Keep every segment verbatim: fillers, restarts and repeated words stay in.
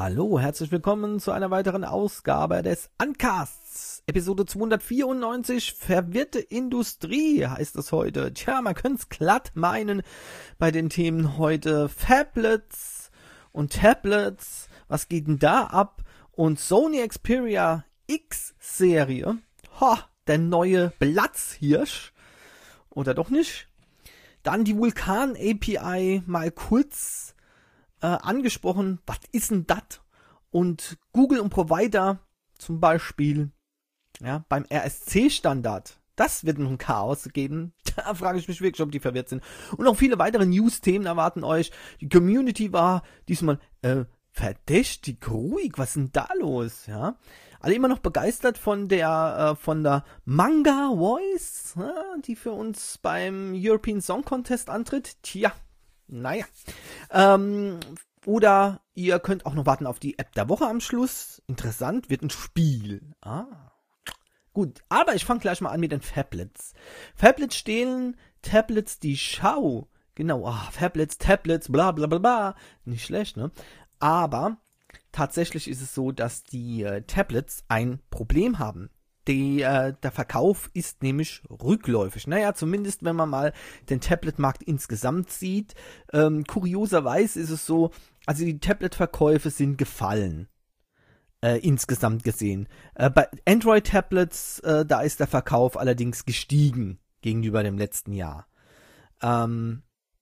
Hallo, herzlich willkommen zu einer weiteren Ausgabe des Uncasts. Episode zweihundertvierundneunzig, verwirrte Industrie heißt es heute. Tja, man könnte es glatt meinen bei den Themen heute. Phablets und Tablets, was geht denn da ab? Und Sony Xperia X-Serie, ha, der neue Platzhirsch, oder doch nicht? Dann die Vulkan-A P I mal kurz äh, angesprochen, was ist denn das? Und Google und Provider zum Beispiel, ja, beim R S C-Standard, das wird ein Chaos geben. Da frage ich mich wirklich, ob die verwirrt sind. Und noch viele weitere News-Themen erwarten euch. Die Community war diesmal äh, verdächtig ruhig. Was ist denn da los? Ja, alle immer noch begeistert von der äh, von der Manga Voice, ja, die für uns beim European Song Contest antritt. Tja, naja. Ähm, oder ihr könnt auch noch warten auf die App der Woche am Schluss. Interessant, wird ein Spiel. Ah. Gut, aber ich fange gleich mal an mit den Phablets. Phablets stehlen Tablets die Schau. Genau, ah, Phablets, Tablets, bla bla bla bla. Nicht schlecht, ne? Aber tatsächlich ist es so, dass die äh, Tablets ein Problem haben. Die, äh, der Verkauf ist nämlich rückläufig. Naja, zumindest wenn man mal den Tablet-Markt insgesamt sieht. Ähm, kurioserweise ist es so, also die Tablet-Verkäufe sind gefallen. Äh, insgesamt gesehen. Äh, bei Android-Tablets, äh, da ist der Verkauf allerdings gestiegen gegenüber dem letzten Jahr. Ähm,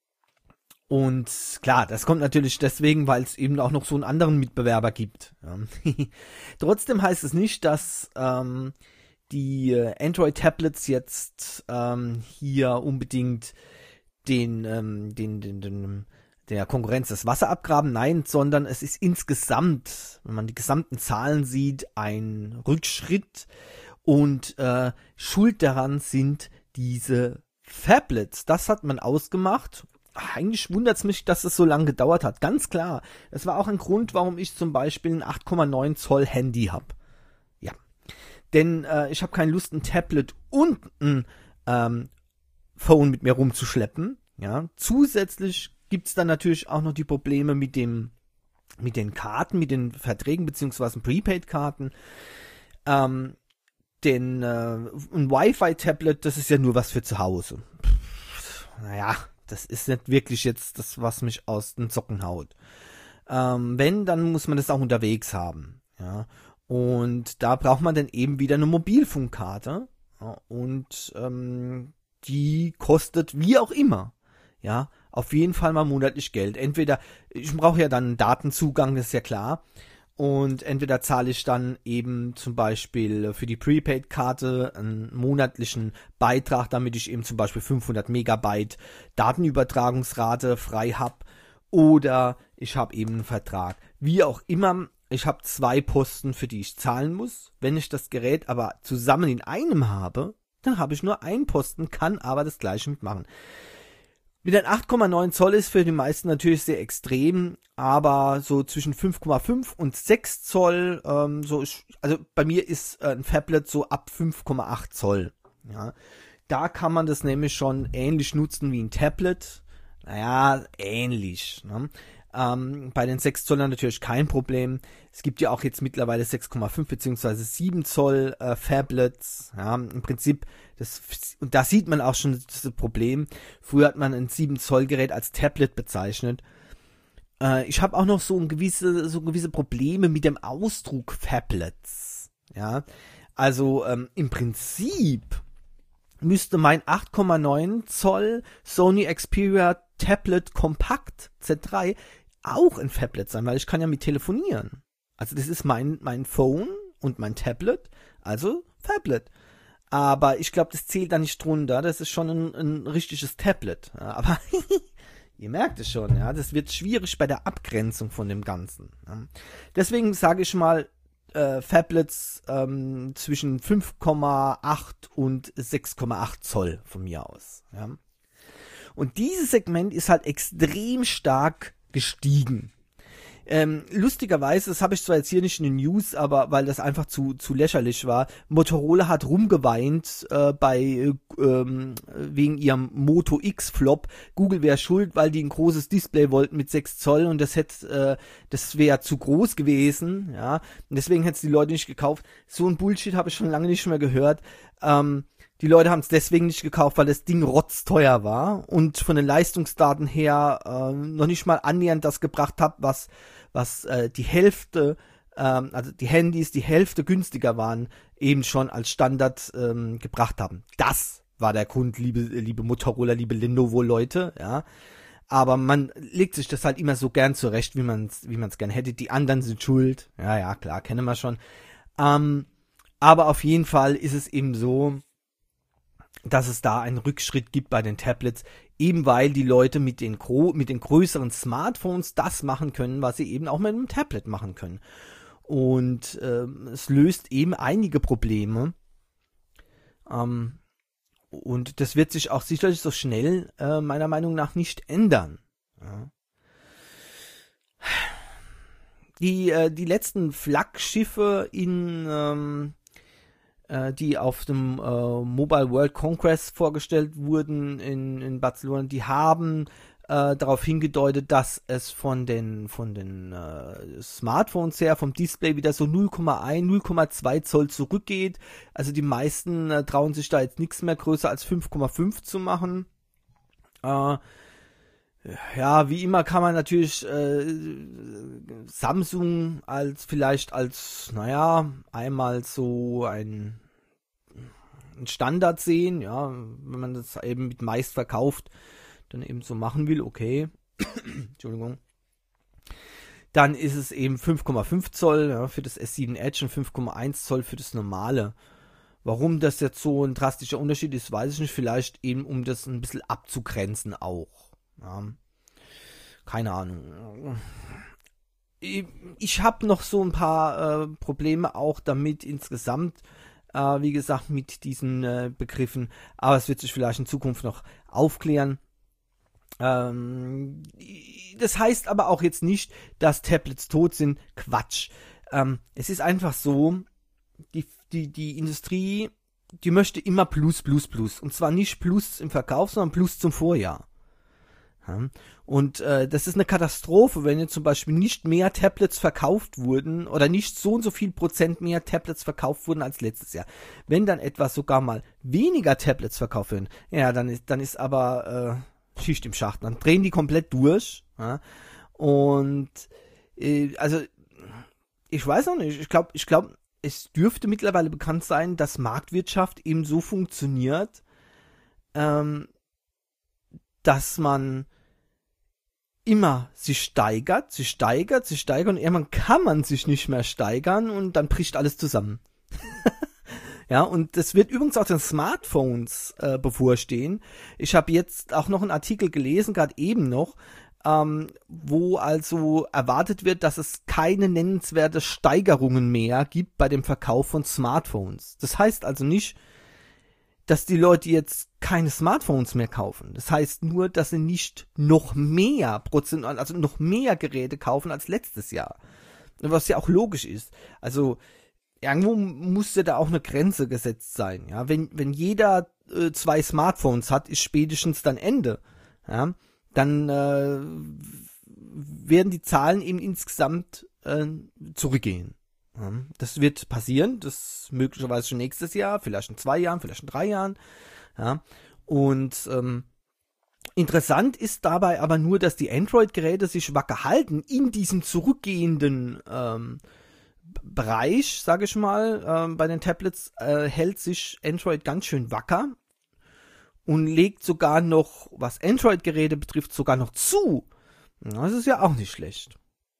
und klar, das kommt natürlich deswegen, weil es eben auch noch so einen anderen Mitbewerber gibt. Ja. Trotzdem heißt es nicht, dass ähm, die äh, Android-Tablets jetzt ähm, hier unbedingt den, ähm, den, den, den der Konkurrenz das Wasser abgraben, nein, sondern es ist insgesamt, wenn man die gesamten Zahlen sieht, ein Rückschritt und äh, schuld daran sind diese Phablets. Das hat man ausgemacht. Eigentlich wundert es mich, dass es so lange gedauert hat. Ganz klar, es war auch ein Grund, warum ich zum Beispiel ein acht Komma neun Zoll Handy habe. Ja, denn äh, ich habe keine Lust, ein Tablet und ein ähm, Phone mit mir rumzuschleppen. Ja, zusätzlich gibt es dann natürlich auch noch die Probleme mit dem, mit den Karten, mit den Verträgen beziehungsweise Prepaid-Karten. Ähm, denn äh, ein Wi-Fi-Tablet, das ist ja nur was für zu Hause. Pff, naja, das ist nicht wirklich jetzt das, was mich aus den Socken haut. Ähm, wenn, dann muss man das auch unterwegs haben. Ja, und da braucht man dann eben wieder eine Mobilfunkkarte. Ja, und ähm, die kostet wie auch immer. Ja, auf jeden Fall mal monatlich Geld. Entweder, ich brauche ja dann einen Datenzugang, das ist ja klar. Und entweder zahle ich dann eben zum Beispiel für die Prepaid-Karte einen monatlichen Beitrag, damit ich eben zum Beispiel fünfhundert Megabyte Datenübertragungsrate frei habe. Oder ich habe eben einen Vertrag. Wie auch immer, ich habe zwei Posten, für die ich zahlen muss. Wenn ich das Gerät aber zusammen in einem habe, dann habe ich nur einen Posten, kann aber das gleiche mitmachen. Mit den acht Komma neun Zoll ist für die meisten natürlich sehr extrem, aber so zwischen fünf Komma fünf und sechs Zoll, ähm, so ist, also bei mir ist äh, ein Phablet so ab fünf Komma acht Zoll. Ja, da kann man das nämlich schon ähnlich nutzen wie ein Tablet. Naja, ähnlich. Ne? Ähm, bei den sechs Zollern natürlich kein Problem. Es gibt ja auch jetzt mittlerweile sechs Komma fünf bzw. sieben Zoll äh, Phablets. Ja, im Prinzip, das, und da sieht man auch schon das Problem. Früher hat man ein sieben Zoll Gerät als Tablet bezeichnet. Äh, ich habe auch noch so ein gewisse, so gewisse Probleme mit dem Ausdruck Phablets. Ja, also ähm, im Prinzip müsste mein acht Komma neun Zoll Sony Xperia Tablet Compact Z drei auch ein Phablet sein, weil ich kann ja mit telefonieren. Also das ist mein, mein Phone und mein Tablet, also Phablet. Aber ich glaube, das zählt da nicht drunter, das ist schon ein, ein richtiges Tablet. Ja, aber ihr merkt es schon, ja, das wird schwierig bei der Abgrenzung von dem Ganzen. Ja. Deswegen sage ich mal, äh, Phablets ähm, zwischen fünf Komma acht und sechs Komma acht Zoll von mir aus. Ja. Und dieses Segment ist halt extrem stark gestiegen. Ähm, lustigerweise, das habe ich zwar jetzt hier nicht in den News, aber weil das einfach zu zu lächerlich war, Motorola hat rumgeweint äh, bei äh, ähm, wegen ihrem Moto X Flop. Google wäre schuld, weil die ein großes Display wollten mit sechs Zoll und das hätte, äh, das wäre zu groß gewesen, ja. Und deswegen hätte es die Leute nicht gekauft. So ein Bullshit habe ich schon lange nicht mehr gehört. Ähm, Die Leute haben es deswegen nicht gekauft, weil das Ding rotzteuer war und von den Leistungsdaten her äh, noch nicht mal annähernd das gebracht hat, was was äh, die Hälfte, ähm, also die Handys die Hälfte günstiger waren, eben schon als Standard ähm, gebracht haben. Das war der Grund, liebe liebe Motorola, liebe Lenovo-Leute, ja. Aber man legt sich das halt immer so gern zurecht, wie man es wie man es gern hätte. Die anderen sind schuld. Ja, ja, klar, kennen wir schon. Ähm, aber auf jeden Fall ist es eben so, dass es da einen Rückschritt gibt bei den Tablets, eben weil die Leute mit den, gro- mit den größeren Smartphones das machen können, was sie eben auch mit einem Tablet machen können. Und ähm, es löst eben einige Probleme. Ähm, und das wird sich auch sicherlich so schnell äh, meiner Meinung nach nicht ändern. Ja. Die, äh, die letzten Flaggschiffe in... Ähm, die auf dem äh, Mobile World Congress vorgestellt wurden in, in Barcelona, die haben äh, darauf hingedeutet, dass es von den von den äh, Smartphones her, vom Display wieder so null Komma eins, null Komma zwei Zoll zurückgeht. Also die meisten äh, trauen sich da jetzt nichts mehr größer als fünf Komma fünf zu machen. Äh, Ja, wie immer kann man natürlich äh, Samsung als vielleicht als, naja, einmal so ein, ein Standard sehen, ja, wenn man das eben mit meist verkauft, dann eben so machen will, okay, Entschuldigung. Dann ist es eben fünf Komma fünf Zoll ja, für das S sieben Edge und fünf Komma eins Zoll für das normale. Warum das jetzt so ein drastischer Unterschied ist, weiß ich nicht, vielleicht eben um das ein bisschen abzugrenzen auch. Ja, keine Ahnung. Ich, ich habe noch so ein paar äh, Probleme auch damit insgesamt, äh, wie gesagt, mit diesen äh, Begriffen, aber es wird sich vielleicht in Zukunft noch aufklären. Ähm, das heißt aber auch jetzt nicht, dass Tablets tot sind. Quatsch. Ähm, es ist einfach so, die, die, die Industrie, die möchte immer Plus, Plus, Plus. Und zwar nicht Plus im Verkauf, sondern Plus zum Vorjahr. Ja. Und äh, das ist eine Katastrophe, wenn jetzt zum Beispiel nicht mehr Tablets verkauft wurden oder nicht so und so viel Prozent mehr Tablets verkauft wurden als letztes Jahr. Wenn dann etwas sogar mal weniger Tablets verkauft werden, ja, dann ist, dann ist aber äh, Schicht im Schacht. Dann drehen die komplett durch. Ja. Und äh, also ich weiß auch nicht, ich glaube, ich glaube, es dürfte mittlerweile bekannt sein, dass Marktwirtschaft eben so funktioniert, ähm, dass man immer sich steigert, sich steigert, sich steigert und irgendwann kann man sich nicht mehr steigern und dann bricht alles zusammen. Ja, und das wird übrigens auch den Smartphones äh, bevorstehen. Ich habe jetzt auch noch einen Artikel gelesen, gerade eben noch, ähm, wo also erwartet wird, dass es keine nennenswerte Steigerungen mehr gibt bei dem Verkauf von Smartphones. Das heißt also nicht, dass die Leute jetzt keine Smartphones mehr kaufen. Das heißt nur, dass sie nicht noch mehr Prozent, also noch mehr Geräte kaufen als letztes Jahr. Was ja auch logisch ist. Also irgendwo muss ja da auch eine Grenze gesetzt sein. Ja, wenn wenn jeder äh, zwei Smartphones hat, ist spätestens dann Ende. Ja, dann äh, werden die Zahlen eben insgesamt äh, zurückgehen. Das wird passieren, das möglicherweise schon nächstes Jahr, vielleicht in zwei Jahren, vielleicht in drei Jahren. Ja. Und ähm, interessant ist dabei aber nur, dass die Android-Geräte sich wacker halten in diesem zurückgehenden ähm, Bereich, sage ich mal. Ähm, bei den Tablets äh, hält sich Android ganz schön wacker und legt sogar noch, was Android-Geräte betrifft, sogar noch zu. Das ist ja auch nicht schlecht.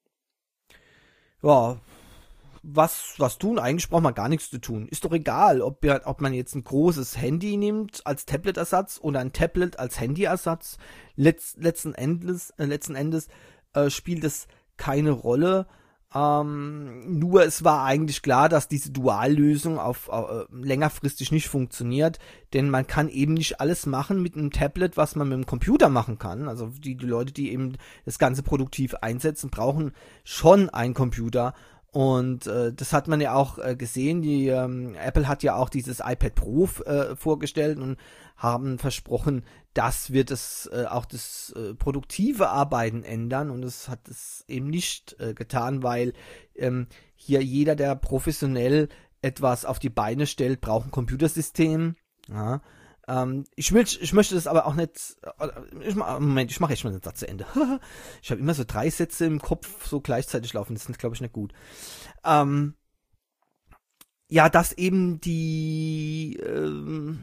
Ja, Was, was tun? Eigentlich braucht man gar nichts zu tun. Ist doch egal, ob, ja, ob man jetzt ein großes Handy nimmt als Tablet-Ersatz oder ein Tablet als Handy-Ersatz. Letz, letzten Endes, äh, letzten Endes äh, spielt es keine Rolle. Ähm, nur es war eigentlich klar, dass diese Duallösung auf, auf längerfristig nicht funktioniert, denn man kann eben nicht alles machen mit einem Tablet, was man mit dem Computer machen kann. Also die, die Leute, die eben das Ganze produktiv einsetzen, brauchen schon einen Computer. Und äh, das hat man ja auch äh, gesehen. Die ähm, Apple hat ja auch dieses iPad Pro äh, vorgestellt und haben versprochen, das wird es äh, auch das äh, produktive Arbeiten ändern. Und es hat es eben nicht äh, getan, weil ähm, hier jeder, der professionell etwas auf die Beine stellt, braucht ein Computersystem. Ja. Ähm, ich, will, ich möchte das aber auch nicht. Ich, Moment, ich mache jetzt mal den Satz zu Ende. Ich habe immer so drei Sätze im Kopf so gleichzeitig laufen. Das ist, glaube ich, nicht gut. Ähm, ja, dass eben die ähm,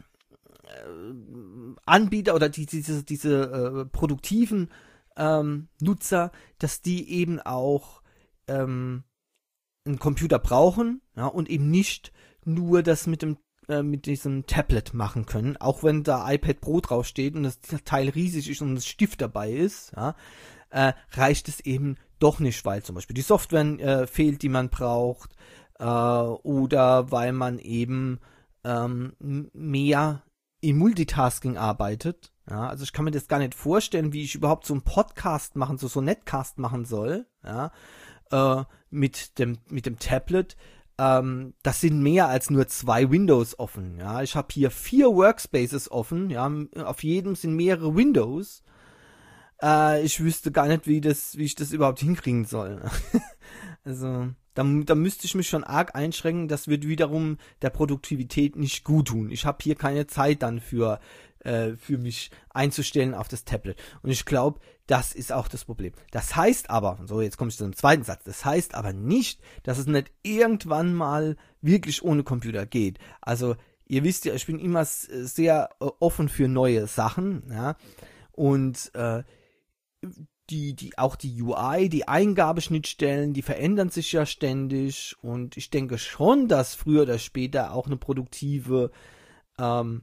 äh, Anbieter oder die, diese, diese äh, produktiven ähm, Nutzer, dass die eben auch ähm, einen Computer brauchen, ja, und eben nicht nur das mit dem mit diesem Tablet machen können, auch wenn da iPad Pro draufsteht und das Teil riesig ist und ein Stift dabei ist, ja, äh, reicht es eben doch nicht, weil zum Beispiel die Software äh, fehlt, die man braucht, äh, oder weil man eben ähm, mehr im Multitasking arbeitet. Ja, also ich kann mir das gar nicht vorstellen, wie ich überhaupt so einen Podcast machen, so so einen Netcast machen soll, ja, äh, mit dem mit dem Tablet. Ähm, das sind mehr als nur zwei Windows offen. Ja, ich habe hier vier Workspaces offen. Ja, auf jedem sind mehrere Windows. Äh, ich wüsste gar nicht, wie das, wie ich das überhaupt hinkriegen soll. Also da, da müsste ich mich schon arg einschränken. Das wird wiederum der Produktivität nicht gut tun. Ich habe hier keine Zeit dann für äh, für mich einzustellen auf das Tablet. Und ich glaube, das ist auch das Problem. Das heißt aber, so jetzt komme ich zu einem zweiten Satz, das heißt aber nicht, dass es nicht irgendwann mal wirklich ohne Computer geht. Also ihr wisst ja, ich bin immer sehr äh, offen für neue Sachen, ja, und äh, die, die, auch die U I, die Eingabeschnittstellen, die verändern sich ja ständig und ich denke schon, dass früher oder später auch eine produktive ähm,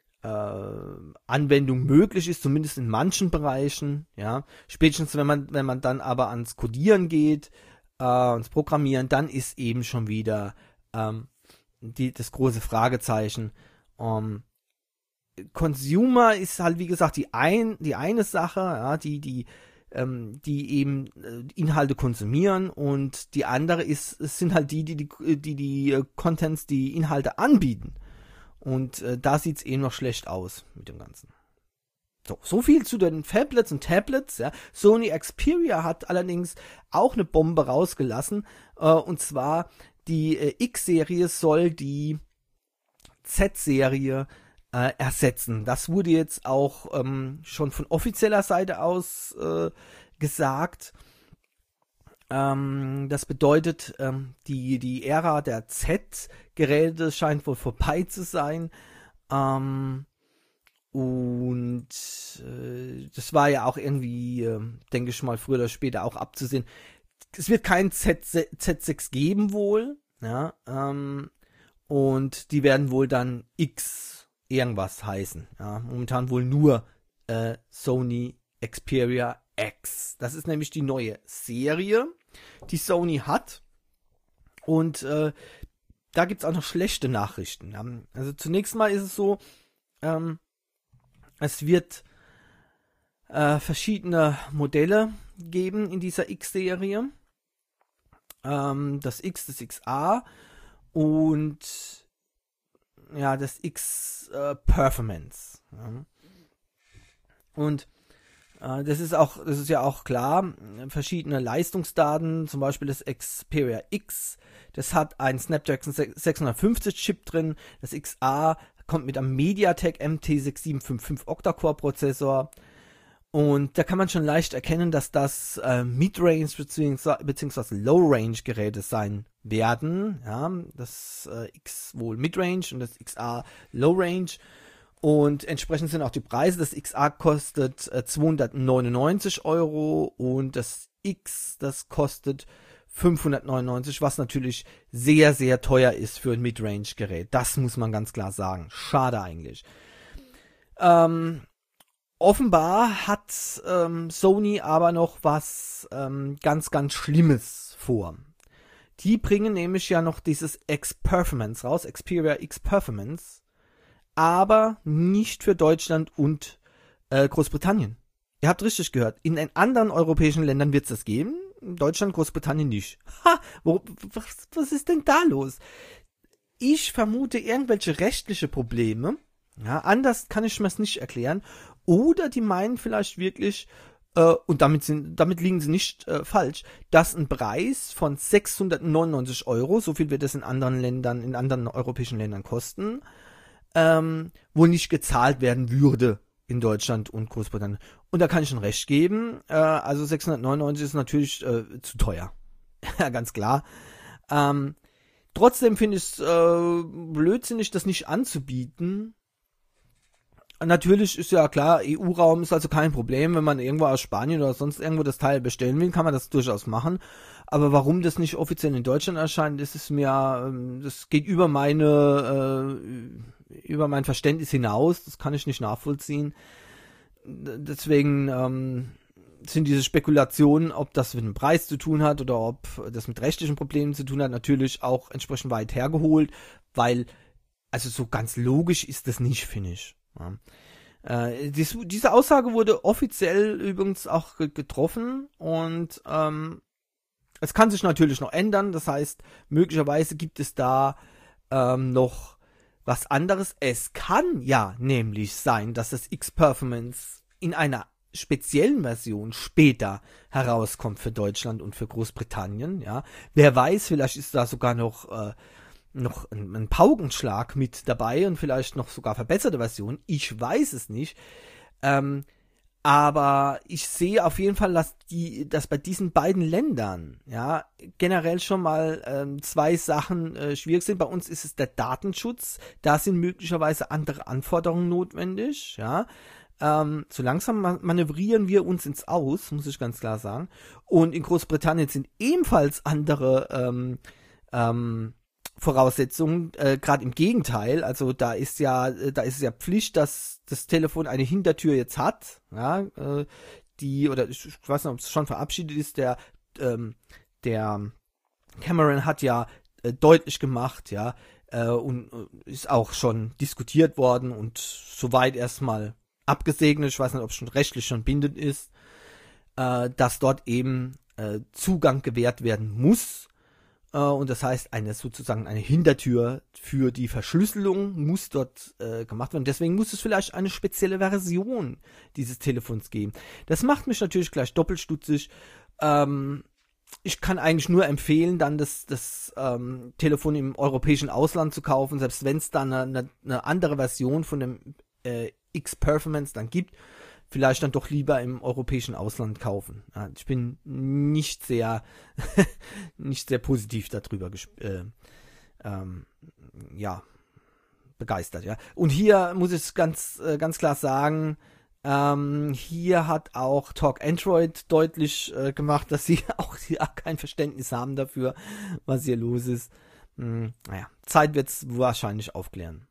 Äh, Anwendung möglich ist, zumindest in manchen Bereichen, ja. Spätestens wenn man, wenn man dann aber ans Codieren geht, äh, ans Programmieren, dann ist eben schon wieder ähm, die, das große Fragezeichen. Ähm, Consumer ist halt, wie gesagt, die ein, die eine Sache, ja, die, die, ähm, die eben äh, Inhalte konsumieren und die andere ist, es sind halt die, die die, die, die äh, Contents, die Inhalte anbieten. Und äh, da sieht's eh noch schlecht aus mit dem Ganzen. So, so viel zu den Phablets und Tablets. Ja. Sony Xperia hat allerdings auch eine Bombe rausgelassen. Äh, und zwar die äh, X-Serie soll die Z-Serie äh, ersetzen. Das wurde jetzt auch ähm, schon von offizieller Seite aus äh, gesagt. Ähm, das bedeutet, ähm, die, die Ära der Z-Geräte scheint wohl vorbei zu sein. Ähm, und äh, das war ja auch irgendwie, äh, denke ich mal, früher oder später auch abzusehen. Es wird kein Z, Z sechs geben wohl. Ja, ähm, und die werden wohl dann X irgendwas heißen. Ja, momentan wohl nur äh, Sony Xperia X. Das ist nämlich die neue Serie, die Sony hat. Und äh, da gibt es auch noch schlechte Nachrichten. Ähm, also zunächst mal ist es so, ähm, es wird äh, verschiedene Modelle geben in dieser X-Serie. Ähm, das X, das X A und ja, das X äh, Performance. Ja. Und Das ist auch, das ist ja auch klar, verschiedene Leistungsdaten, zum Beispiel das Xperia X, das hat einen Snapdragon sechshundertfünfzig Chip drin, das X A kommt mit einem MediaTek M T sechs sieben fünf fünf Octa-Core Prozessor und da kann man schon leicht erkennen, dass das äh, Mid-Range bzw. beziehungsweise Low-Range Geräte sein werden, ja, das äh, X wohl Mid-Range und das X A Low-Range. Und entsprechend sind auch die Preise. Das X A kostet äh, zweihundertneunundneunzig Euro und das X, das kostet fünfhundertneunundneunzig, was natürlich sehr, sehr teuer ist für ein Midrange-Gerät. Das muss man ganz klar sagen. Schade eigentlich. Ähm, offenbar hat ähm, Sony aber noch was ähm, ganz, ganz Schlimmes vor. Die bringen nämlich ja noch dieses X-Performance raus, Xperia X-Performance, aber nicht für Deutschland und äh, Großbritannien. Ihr habt richtig gehört, in den anderen europäischen Ländern wird es das geben, in Deutschland, Großbritannien nicht. Ha, wo, was, was ist denn da los? Ich vermute irgendwelche rechtliche Probleme, ja, anders kann ich mir das nicht erklären, oder die meinen vielleicht wirklich, äh, und damit, sind, damit liegen sie nicht äh, falsch, dass ein Preis von sechshundertneunundneunzig Euro, so viel wird es in anderen Ländern, in anderen europäischen Ländern kosten, ähm, wohl nicht gezahlt werden würde in Deutschland und Großbritannien. Und da kann ich ein Recht geben, äh, also sechshundertneunundneunzig ist natürlich äh, zu teuer. Ja, ganz klar. Ähm, trotzdem finde ich es äh, blödsinnig, das nicht anzubieten. Natürlich ist ja klar, E U-Raum ist also kein Problem, wenn man irgendwo aus Spanien oder sonst irgendwo das Teil bestellen will, kann man das durchaus machen. Aber warum das nicht offiziell in Deutschland erscheint, das ist mir, das geht über meine, äh, über mein Verständnis hinaus, das kann ich nicht nachvollziehen. Deswegen ähm, sind diese Spekulationen, ob das mit dem Preis zu tun hat oder ob das mit rechtlichen Problemen zu tun hat, natürlich auch entsprechend weit hergeholt, weil, also so ganz logisch ist das nicht, finde ich. Ja. Äh, dies, diese Aussage wurde offiziell übrigens auch ge- getroffen und ähm, es kann sich natürlich noch ändern, das heißt, möglicherweise gibt es da ähm, noch was anderes. Es kann ja nämlich sein, dass das X-Performance in einer speziellen Version später herauskommt für Deutschland und für Großbritannien. Ja, wer weiß, vielleicht ist da sogar noch äh, noch ein, ein Paukenschlag mit dabei und vielleicht noch sogar verbesserte Version. Ich weiß es nicht. Ähm, aber ich sehe auf jeden Fall, dass die, dass bei diesen beiden Ländern, ja, generell schon mal ähm, zwei Sachen äh, schwierig sind. Bei uns ist es der Datenschutz. Da sind möglicherweise andere Anforderungen notwendig, ja. Ähm, so langsam manövrieren wir uns ins Aus, muss ich ganz klar sagen. Und in Großbritannien sind ebenfalls andere ähm, ähm, Voraussetzungen, äh, gerade im Gegenteil, also da ist ja, äh, da ist es ja Pflicht, dass das Telefon eine Hintertür jetzt hat, ja, äh, die, oder ich, ich weiß nicht, ob es schon verabschiedet ist, der, ähm, der Cameron hat ja äh, deutlich gemacht, ja, äh, und äh, ist auch schon diskutiert worden und soweit erstmal abgesegnet, ich weiß nicht, ob es schon rechtlich schon bindend ist, äh, dass dort eben äh, Zugang gewährt werden muss. Und das heißt, eine sozusagen eine Hintertür für die Verschlüsselung muss dort äh, gemacht werden. Deswegen muss es vielleicht eine spezielle Version dieses Telefons geben. Das macht mich natürlich gleich doppelt stutzig. Ähm, ich kann eigentlich nur empfehlen, dann das, das ähm, Telefon im europäischen Ausland zu kaufen, selbst wenn es dann eine, eine andere Version von dem äh, X-Performance dann gibt. Vielleicht dann doch lieber im europäischen Ausland kaufen. Ja, ich bin nicht sehr, nicht sehr positiv darüber gesp- äh, ähm, ja, begeistert. Ja. Und hier muss ich ganz, äh, ganz klar sagen, ähm, hier hat auch Talk Android deutlich äh, gemacht, dass sie auch ja, kein Verständnis haben dafür, was hier los ist. Hm, naja, Zeit wird's wahrscheinlich aufklären.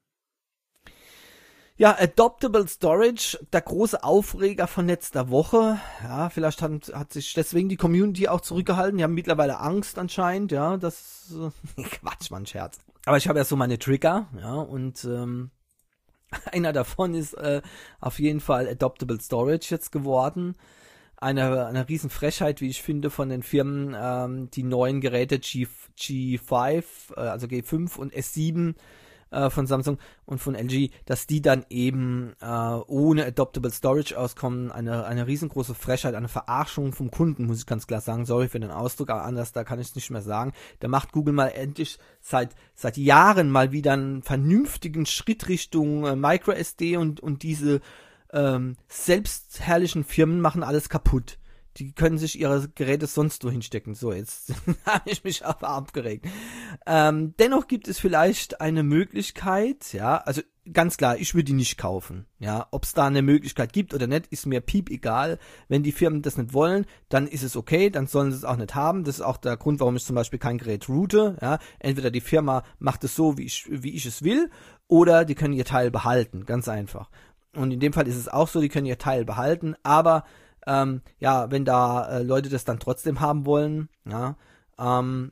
Ja, Adoptable Storage, der große Aufreger von letzter Woche. Ja, vielleicht hat, hat sich deswegen die Community auch zurückgehalten. Die haben mittlerweile Angst anscheinend, ja, das äh, Quatsch, Mann, Scherz. Aber ich habe ja so meine Trigger, ja, und ähm, einer davon ist äh, auf jeden Fall Adoptable Storage jetzt geworden. Eine, eine riesen Frechheit, wie ich finde, von den Firmen, ähm, die neuen Geräte G, G fünf, äh, also G fünf und S sieben von Samsung und von L G, dass die dann eben äh, ohne Adoptable Storage auskommen. Eine eine riesengroße Frechheit, eine Verarschung vom Kunden, muss ich ganz klar sagen. Sorry für den Ausdruck, aber anders, da kann ich es nicht mehr sagen. Da macht Google mal endlich seit seit Jahren mal wieder einen vernünftigen Schritt Richtung äh, MicroSD und und diese ähm, selbstherrlichen Firmen machen alles kaputt. Die können sich ihre Geräte sonst wo hinstecken. So, jetzt habe ich mich aber abgeregt. Ähm, dennoch gibt es vielleicht eine Möglichkeit, ja, also ganz klar, ich würde die nicht kaufen. Ja, ob es da eine Möglichkeit gibt oder nicht, ist mir piep egal. Wenn die Firmen das nicht wollen, dann ist es okay, dann sollen sie es auch nicht haben. Das ist auch der Grund, warum ich zum Beispiel kein Gerät route. Ja, entweder die Firma macht es so, wie ich, wie ich es will, oder die können ihr Teil behalten. Ganz einfach. Und in dem Fall ist es auch so, die können ihr Teil behalten, aber Ähm, ja, wenn da äh, Leute das dann trotzdem haben wollen, ja, ähm,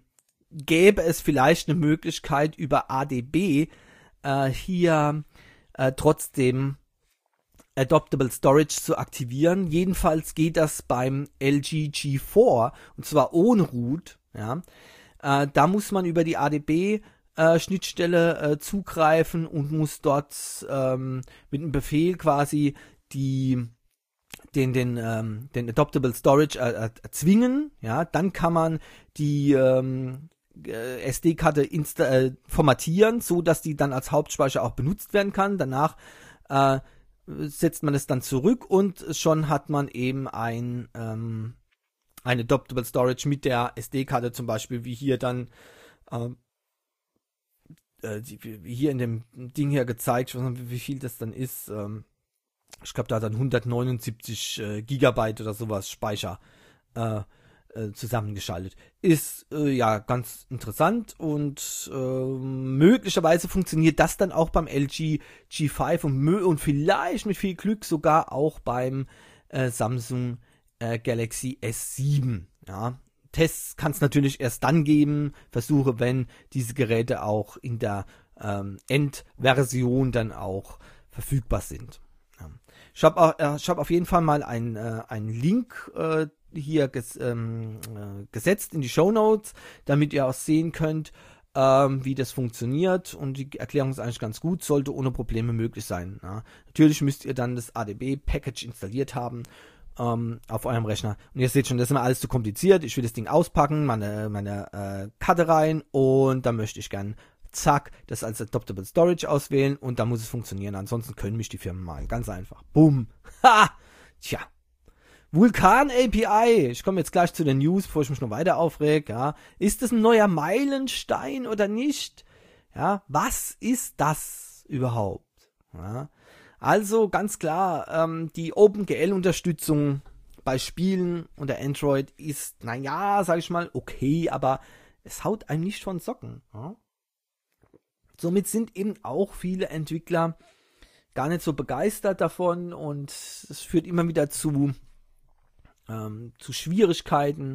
gäbe es vielleicht eine Möglichkeit über A D B äh, hier äh, trotzdem Adoptable Storage zu aktivieren. Jedenfalls geht das beim L G G vier und zwar ohne Root. Ja. Äh, da muss man über die A D B äh, Schnittstelle äh, zugreifen und muss dort ähm, mit einem Befehl quasi die den den ähm, den Adoptable Storage äh, erzwingen. Ja, dann kann man die ähm, S D-Karte insta- äh, formatieren, so dass die dann als Hauptspeicher auch benutzt werden kann. Danach äh, setzt man es dann zurück und schon hat man eben ein ähm, ein Adoptable Storage mit der S D-Karte zum Beispiel, wie hier dann äh, äh, wie hier in dem Ding hier gezeigt, ich weiß nicht, wie viel das dann ist. Ähm, ich glaube, da hat dann hundertneunundsiebzig äh, Gigabyte oder sowas Speicher äh, äh, zusammengeschaltet. Ist äh, ja ganz interessant und äh, möglicherweise funktioniert das dann auch beim L G G fünf und, und vielleicht mit viel Glück sogar auch beim äh, Samsung äh, Galaxy S sieben. Ja. Tests kann es natürlich erst dann geben, Versuche, wenn diese Geräte auch in der ähm, Endversion dann auch verfügbar sind. Ja. Ich habe äh, ich hab auf jeden Fall mal einen äh, einen Link äh, hier ges, ähm, äh, gesetzt in die Shownotes, damit ihr auch sehen könnt, ähm, wie das funktioniert, und die Erklärung ist eigentlich ganz gut, sollte ohne Probleme möglich sein. Ja. Natürlich müsst ihr dann das A D B-Package installiert haben ähm, auf eurem Rechner, und ihr seht schon, das ist immer alles zu kompliziert. Ich will das Ding auspacken, meine, meine äh, Karte rein, und dann möchte ich gern zack, das als Adoptable Storage auswählen, und dann muss es funktionieren, ansonsten können mich die Firmen mal, ganz einfach. Bumm. Ha! Tja. Vulkan A P I, ich komme jetzt gleich zu den News, bevor ich mich noch weiter aufreg, ja. Ist das ein neuer Meilenstein oder nicht? Ja, was ist das überhaupt? Ja. Also ganz klar, ähm, die OpenGL-Unterstützung bei Spielen unter Android ist, naja, sag ich mal, okay, aber es haut einem nicht von Socken. Ja. Somit sind eben auch viele Entwickler gar nicht so begeistert davon, und es führt immer wieder zu Ähm, zu Schwierigkeiten,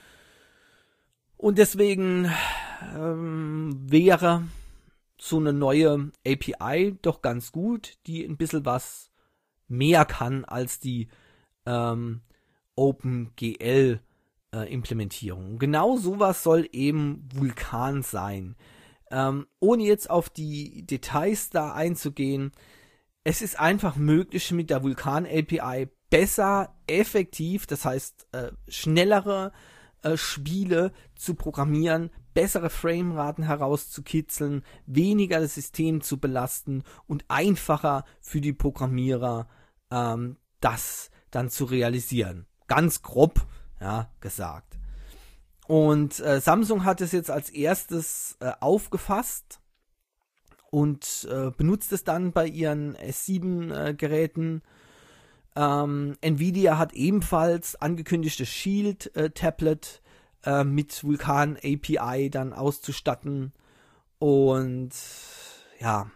und deswegen ähm, wäre so eine neue A P I doch ganz gut, die ein bisschen was mehr kann als die ähm, OpenGL äh, Implementierung. Genau sowas soll eben Vulkan sein. Ähm, ohne jetzt auf die Details da einzugehen, es ist einfach möglich, mit der Vulkan A P I besser, effektiv, das heißt äh, schnellere äh, Spiele zu programmieren, bessere Frameraten herauszukitzeln, weniger das System zu belasten und einfacher für die Programmierer ähm, das dann zu realisieren. Ganz grob, ja, gesagt. Und äh, Samsung hat es jetzt als erstes äh, aufgefasst und äh, benutzt es dann bei ihren S sieben äh, Geräten. Ähm, Nvidia hat ebenfalls angekündigt, das Shield-Tablet äh, mit Vulkan A P I dann auszustatten. Und ja,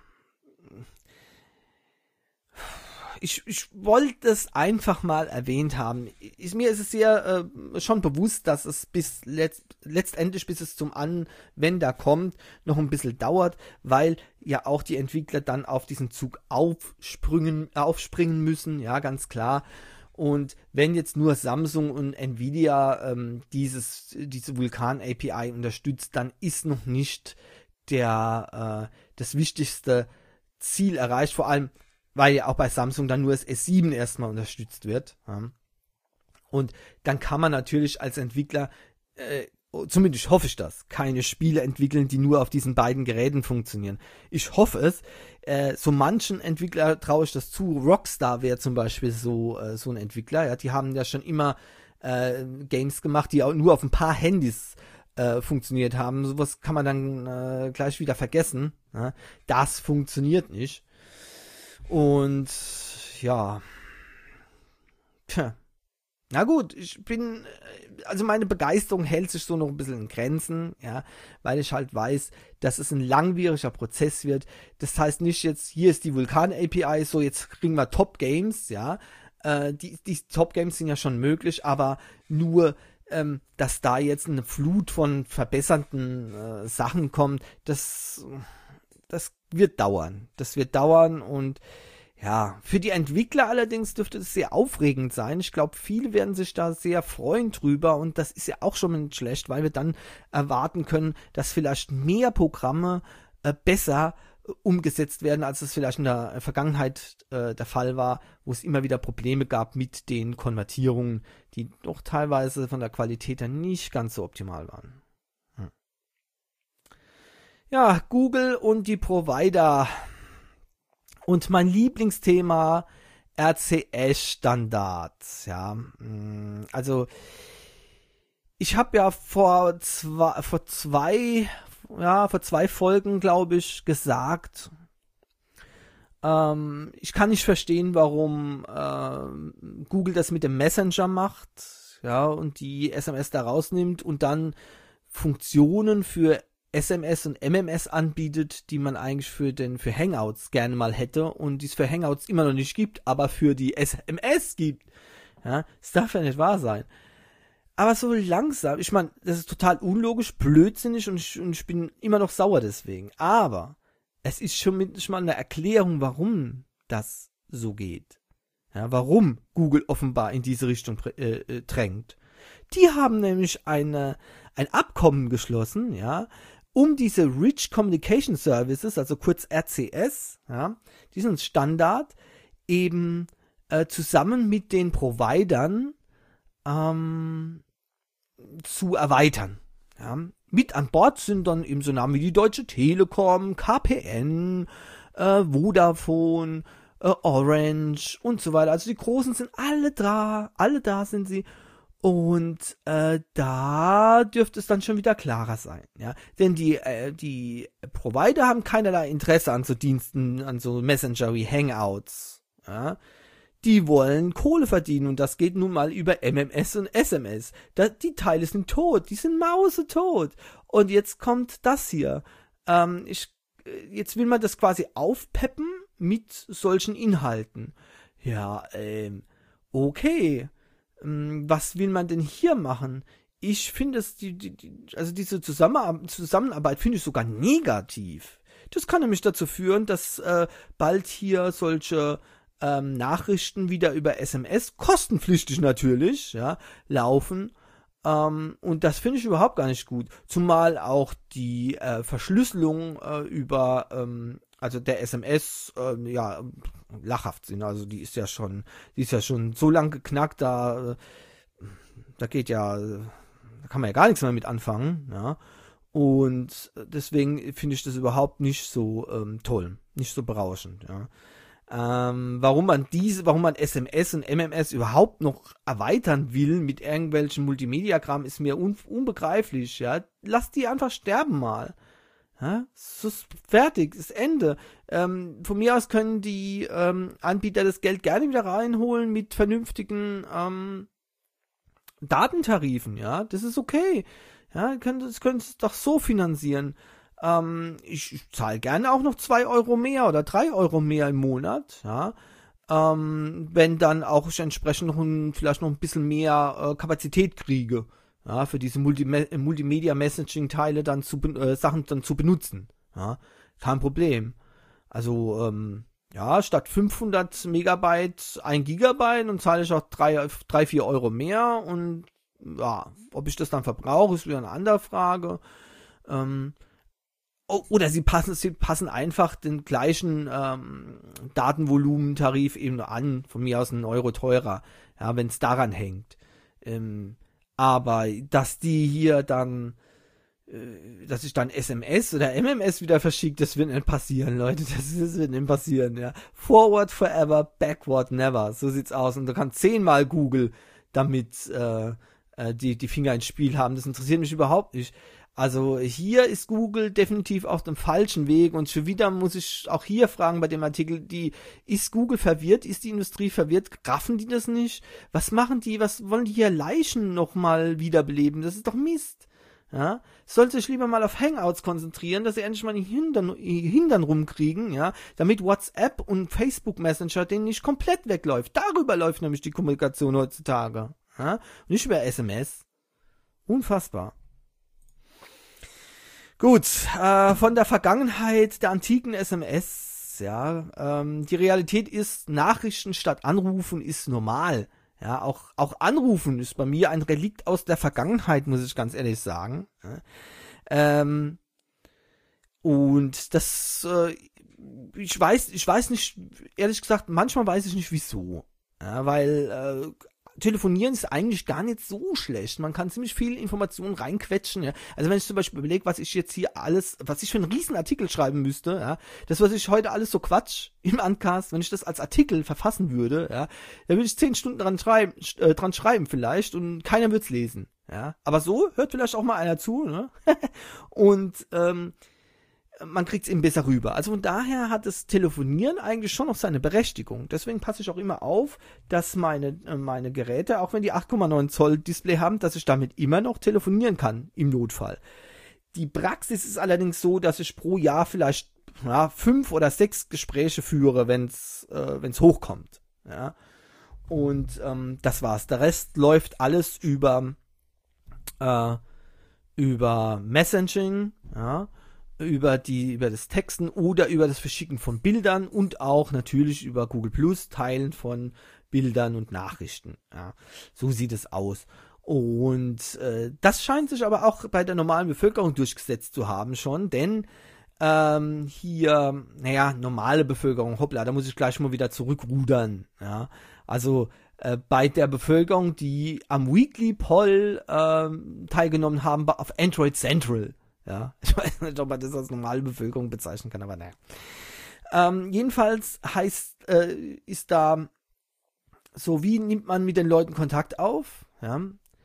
ich, ich wollte es einfach mal erwähnt haben. Ist, mir ist es sehr äh, schon bewusst, dass es bis letzt, letztendlich, bis es zum Anwender kommt, noch ein bisschen dauert, weil ja auch die Entwickler dann auf diesen Zug aufspringen, aufspringen müssen, ja, ganz klar. Und wenn jetzt nur Samsung und Nvidia ähm, dieses, diese Vulkan A P I unterstützt, dann ist noch nicht der, äh, das wichtigste Ziel erreicht, vor allem, weil ja auch bei Samsung dann nur das S sieben erstmal unterstützt wird. Ja. Und dann kann man natürlich als Entwickler, äh, zumindest hoffe ich das, keine Spiele entwickeln, die nur auf diesen beiden Geräten funktionieren. Ich hoffe es. Äh, so manchen Entwickler traue ich das zu. Rockstar wäre zum Beispiel so, äh, so ein Entwickler. Ja, die haben ja schon immer äh, Games gemacht, die auch nur auf ein paar Handys äh, funktioniert haben. Sowas kann man dann äh, gleich wieder vergessen. Ja. Das funktioniert nicht. Und ja, tja, na gut, ich bin, also meine Begeisterung hält sich so noch ein bisschen in Grenzen, ja, weil ich halt weiß, dass es ein langwieriger Prozess wird. Das heißt nicht jetzt, hier ist die Vulkan A P I, so jetzt kriegen wir Top Games, ja, äh, die, die Top Games sind ja schon möglich, aber nur ähm, dass da jetzt eine Flut von verbesserten äh, Sachen kommt, das, das wird dauern. Das wird dauern und ja, für die Entwickler allerdings dürfte es sehr aufregend sein. Ich glaube, viele werden sich da sehr freuen drüber und das ist ja auch schon nicht schlecht, weil wir dann erwarten können, dass vielleicht mehr Programme äh, besser äh, umgesetzt werden, als es vielleicht in der Vergangenheit äh, der Fall war, wo es immer wieder Probleme gab mit den Konvertierungen, die doch teilweise von der Qualität her nicht ganz so optimal waren. Hm. Ja, Google und die Provider. Und mein Lieblingsthema, R C S-Standards, ja, also ich habe ja vor zwei, vor zwei, ja, vor zwei Folgen, glaube ich, gesagt, ähm, ich kann nicht verstehen, warum äh, Google das mit dem Messenger macht, ja, und die S M S da rausnimmt und dann Funktionen für S M S und M M S anbietet, die man eigentlich für den für Hangouts gerne mal hätte und die es für Hangouts immer noch nicht gibt, aber für die S M S gibt. Ja, das darf ja nicht wahr sein. Aber so langsam, ich meine, das ist total unlogisch, blödsinnig und ich, und ich bin immer noch sauer deswegen. Aber es ist schon mit schon mal eine Erklärung, warum das so geht. Ja, warum Google offenbar in diese Richtung äh, äh, drängt. Die haben nämlich eine ein Abkommen geschlossen, ja, um diese Rich Communication Services, also kurz R C S, ja, diesen Standard eben äh, zusammen mit den Providern ähm, zu erweitern. Ja. Mit an Bord sind dann eben so Namen wie die Deutsche Telekom, K P N, äh, Vodafone, äh, Orange und so weiter. Also die Großen sind alle da, alle da sind sie. Und äh, da dürfte es dann schon wieder klarer sein, ja, denn die äh, die Provider haben keinerlei Interesse an so Diensten, an so Messenger wie Hangouts, ja, die wollen Kohle verdienen und das geht nun mal über M M S und S M S. Da, die Teile sind tot, die sind mausetot. Und jetzt kommt das hier, ähm, ich, jetzt will man das quasi aufpeppen mit solchen Inhalten. Ja, ähm, okay. Was will man denn hier machen? Ich finde es, die, die, die, also diese Zusammenarbeit, Zusammenarbeit finde ich sogar negativ. Das kann nämlich dazu führen, dass äh, bald hier solche ähm, Nachrichten wieder über S M S, kostenpflichtig natürlich, ja, laufen. Ähm, und das finde ich überhaupt gar nicht gut. Zumal auch die äh, Verschlüsselung äh, über ähm, also der S M S, äh, ja, lachhaft sind. Also die ist ja schon, die ist ja schon so lang geknackt, da, da geht ja, da kann man ja gar nichts mehr mit anfangen, ja. Und deswegen finde ich das überhaupt nicht so ähm, toll, nicht so berauschend, ja. Ähm, warum man diese, warum man S M S und M M S überhaupt noch erweitern will mit irgendwelchen Multimedia-Kram, ist mir un- unbegreiflich, ja. Lass die einfach sterben mal. Ja, es ist fertig, ist Ende. Ähm, von mir aus können die ähm, Anbieter das Geld gerne wieder reinholen mit vernünftigen ähm, Datentarifen, ja, das ist okay. Ja, können, das können sie doch so finanzieren. Ähm, ich, ich zahle gerne auch noch zwei Euro mehr oder drei Euro mehr im Monat, ja. Ähm, wenn dann auch ich entsprechend noch ein, vielleicht noch ein bisschen mehr äh, Kapazität kriege. Ja, für diese Multime- Multimedia-Messaging-Teile dann zu, äh, Sachen dann zu benutzen. Ja, kein Problem. Also, ähm, ja, statt fünfhundert Megabyte ein Gigabyte und zahle ich auch drei, drei, vier Euro mehr und, ja, ob ich das dann verbrauche, ist wieder eine andere Frage. Ähm, oder sie passen, sie passen einfach den gleichen, ähm, Datenvolumentarif eben an, von mir aus einen Euro teurer, ja, wenn es daran hängt. Ähm, Aber dass die hier dann, äh, dass ich dann S M S oder M M S wieder verschickt, das wird nicht passieren, Leute. Das, das wird nicht passieren, ja. Forward forever, backward never. So sieht's aus. Und du kannst zehnmal Google damit äh, äh, die, die Finger ins Spiel haben. Das interessiert mich überhaupt nicht. Also hier ist Google definitiv auf dem falschen Weg und schon wieder muss ich auch hier fragen bei dem Artikel, die, ist Google verwirrt? Ist die Industrie verwirrt? Raffen die das nicht? Was machen die? Was wollen die hier Leichen nochmal wiederbeleben? Das ist doch Mist. Ja, sollte sich lieber mal auf Hangouts konzentrieren, dass sie endlich mal die Hintern, Hintern rumkriegen, ja, damit WhatsApp und Facebook Messenger denen nicht komplett wegläuft. Darüber läuft nämlich die Kommunikation heutzutage, ja, nicht über S M S. Unfassbar. Gut, äh, von der Vergangenheit der antiken S M S, ja, ähm, die Realität ist, Nachrichten statt Anrufen ist normal. Ja, auch, auch Anrufen ist bei mir ein Relikt aus der Vergangenheit, muss ich ganz ehrlich sagen. Ja, ähm, und das, äh, ich weiß, ich weiß nicht, ehrlich gesagt, manchmal weiß ich nicht wieso. Ja, weil, äh, Telefonieren ist eigentlich gar nicht so schlecht. Man kann ziemlich viel Informationen reinquetschen. Ja. Also wenn ich zum Beispiel überlege, was ich jetzt hier alles, was ich für einen riesen Artikel schreiben müsste, ja, das, was ich heute alles so quatsch im Uncast, wenn ich das als Artikel verfassen würde, ja, dann würde ich zehn Stunden dran schreiben, äh, dran schreiben vielleicht und keiner wird's lesen. Ja. Aber so hört vielleicht auch mal einer zu, ne? Und ähm, man kriegt es eben besser rüber. Also von daher hat das Telefonieren eigentlich schon noch seine Berechtigung. Deswegen passe ich auch immer auf, dass meine, äh, meine Geräte, auch wenn die acht Komma neun Zoll Display haben, dass ich damit immer noch telefonieren kann, im Notfall. Die Praxis ist allerdings so, dass ich pro Jahr vielleicht ja, fünf oder sechs Gespräche führe, wenn es äh, wenn's hochkommt. Ja. Und ähm, das war's. Der Rest läuft alles über, äh, über Messaging, ja, über die, über das Texten oder über das Verschicken von Bildern und auch natürlich über Google Plus, Teilen von Bildern und Nachrichten. Ja, so sieht es aus. Und äh, das scheint sich aber auch bei der normalen Bevölkerung durchgesetzt zu haben schon, denn ähm, hier, naja, normale Bevölkerung, hoppla, da muss ich gleich mal wieder zurückrudern. Ja, also äh, bei der Bevölkerung, die am Weekly Poll ähm, teilgenommen haben auf Android Central. Ja, ich weiß nicht, ob man das als normale Bevölkerung bezeichnen kann, aber naja. Ähm, jedenfalls heißt, äh, ist da so, wie nimmt man mit den Leuten Kontakt auf? Ja.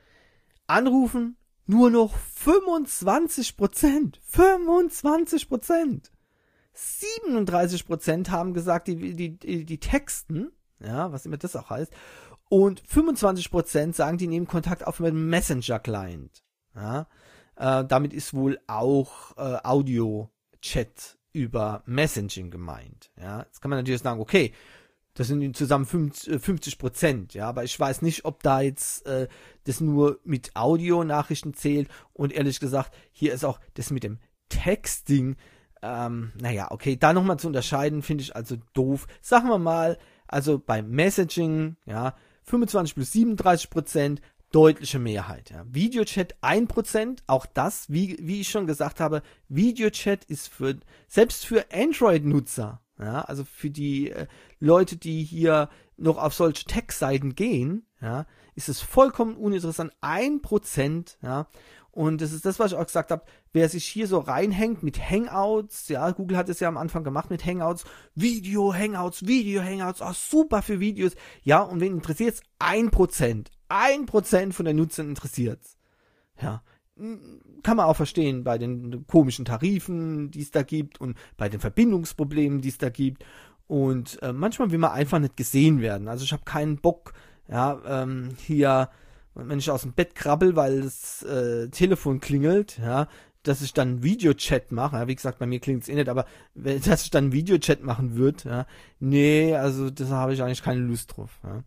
Anrufen nur noch fünfundzwanzig Prozent. fünfundzwanzig Prozent. siebenunddreißig Prozent haben gesagt, die, die, die, die texten, ja, was immer das auch heißt. Und fünfundzwanzig Prozent sagen, die nehmen Kontakt auf mit dem Messenger-Client. Ja. Äh, damit ist wohl auch äh, Audio-Chat über Messaging gemeint. Ja, jetzt kann man natürlich sagen, okay, das sind zusammen fünfzig Prozent, ja, aber ich weiß nicht, ob da jetzt äh, das nur mit Audio-Nachrichten zählt und ehrlich gesagt, hier ist auch das mit dem Texting, ähm, naja, okay, da nochmal zu unterscheiden, finde ich also doof. Sagen wir mal, also beim Messaging, ja, fünfundzwanzig plus siebenunddreißig Prozent, deutliche Mehrheit. Ja. Videochat ein Prozent, auch das, wie, wie ich schon gesagt habe, Videochat ist für, selbst für Android-Nutzer, ja, also für die äh, Leute, die hier noch auf solche Tech-Seiten gehen, ja, ist es vollkommen uninteressant, ein Prozent, ja, und das ist das, was ich auch gesagt habe, wer sich hier so reinhängt mit Hangouts, ja, Google hat es ja am Anfang gemacht mit Hangouts, Video-Hangouts, Video-Hangouts, oh, super für Videos, ja, und wen interessiert es? ein Prozent. Ein Prozent von den Nutzern interessiert's. Ja, kann man auch verstehen bei den komischen Tarifen, die es da gibt und bei den Verbindungsproblemen, die es da gibt. Und äh, manchmal will man einfach nicht gesehen werden. Also ich habe keinen Bock, ja, ähm, hier, wenn ich aus dem Bett krabbel, weil das äh, Telefon klingelt, ja, dass ich dann Videochat mache. Ja, wie gesagt, bei mir klingt es eh nicht, aber wenn, dass ich dann Videochat machen würde, ja, nee, also das habe ich eigentlich keine Lust drauf. Ja.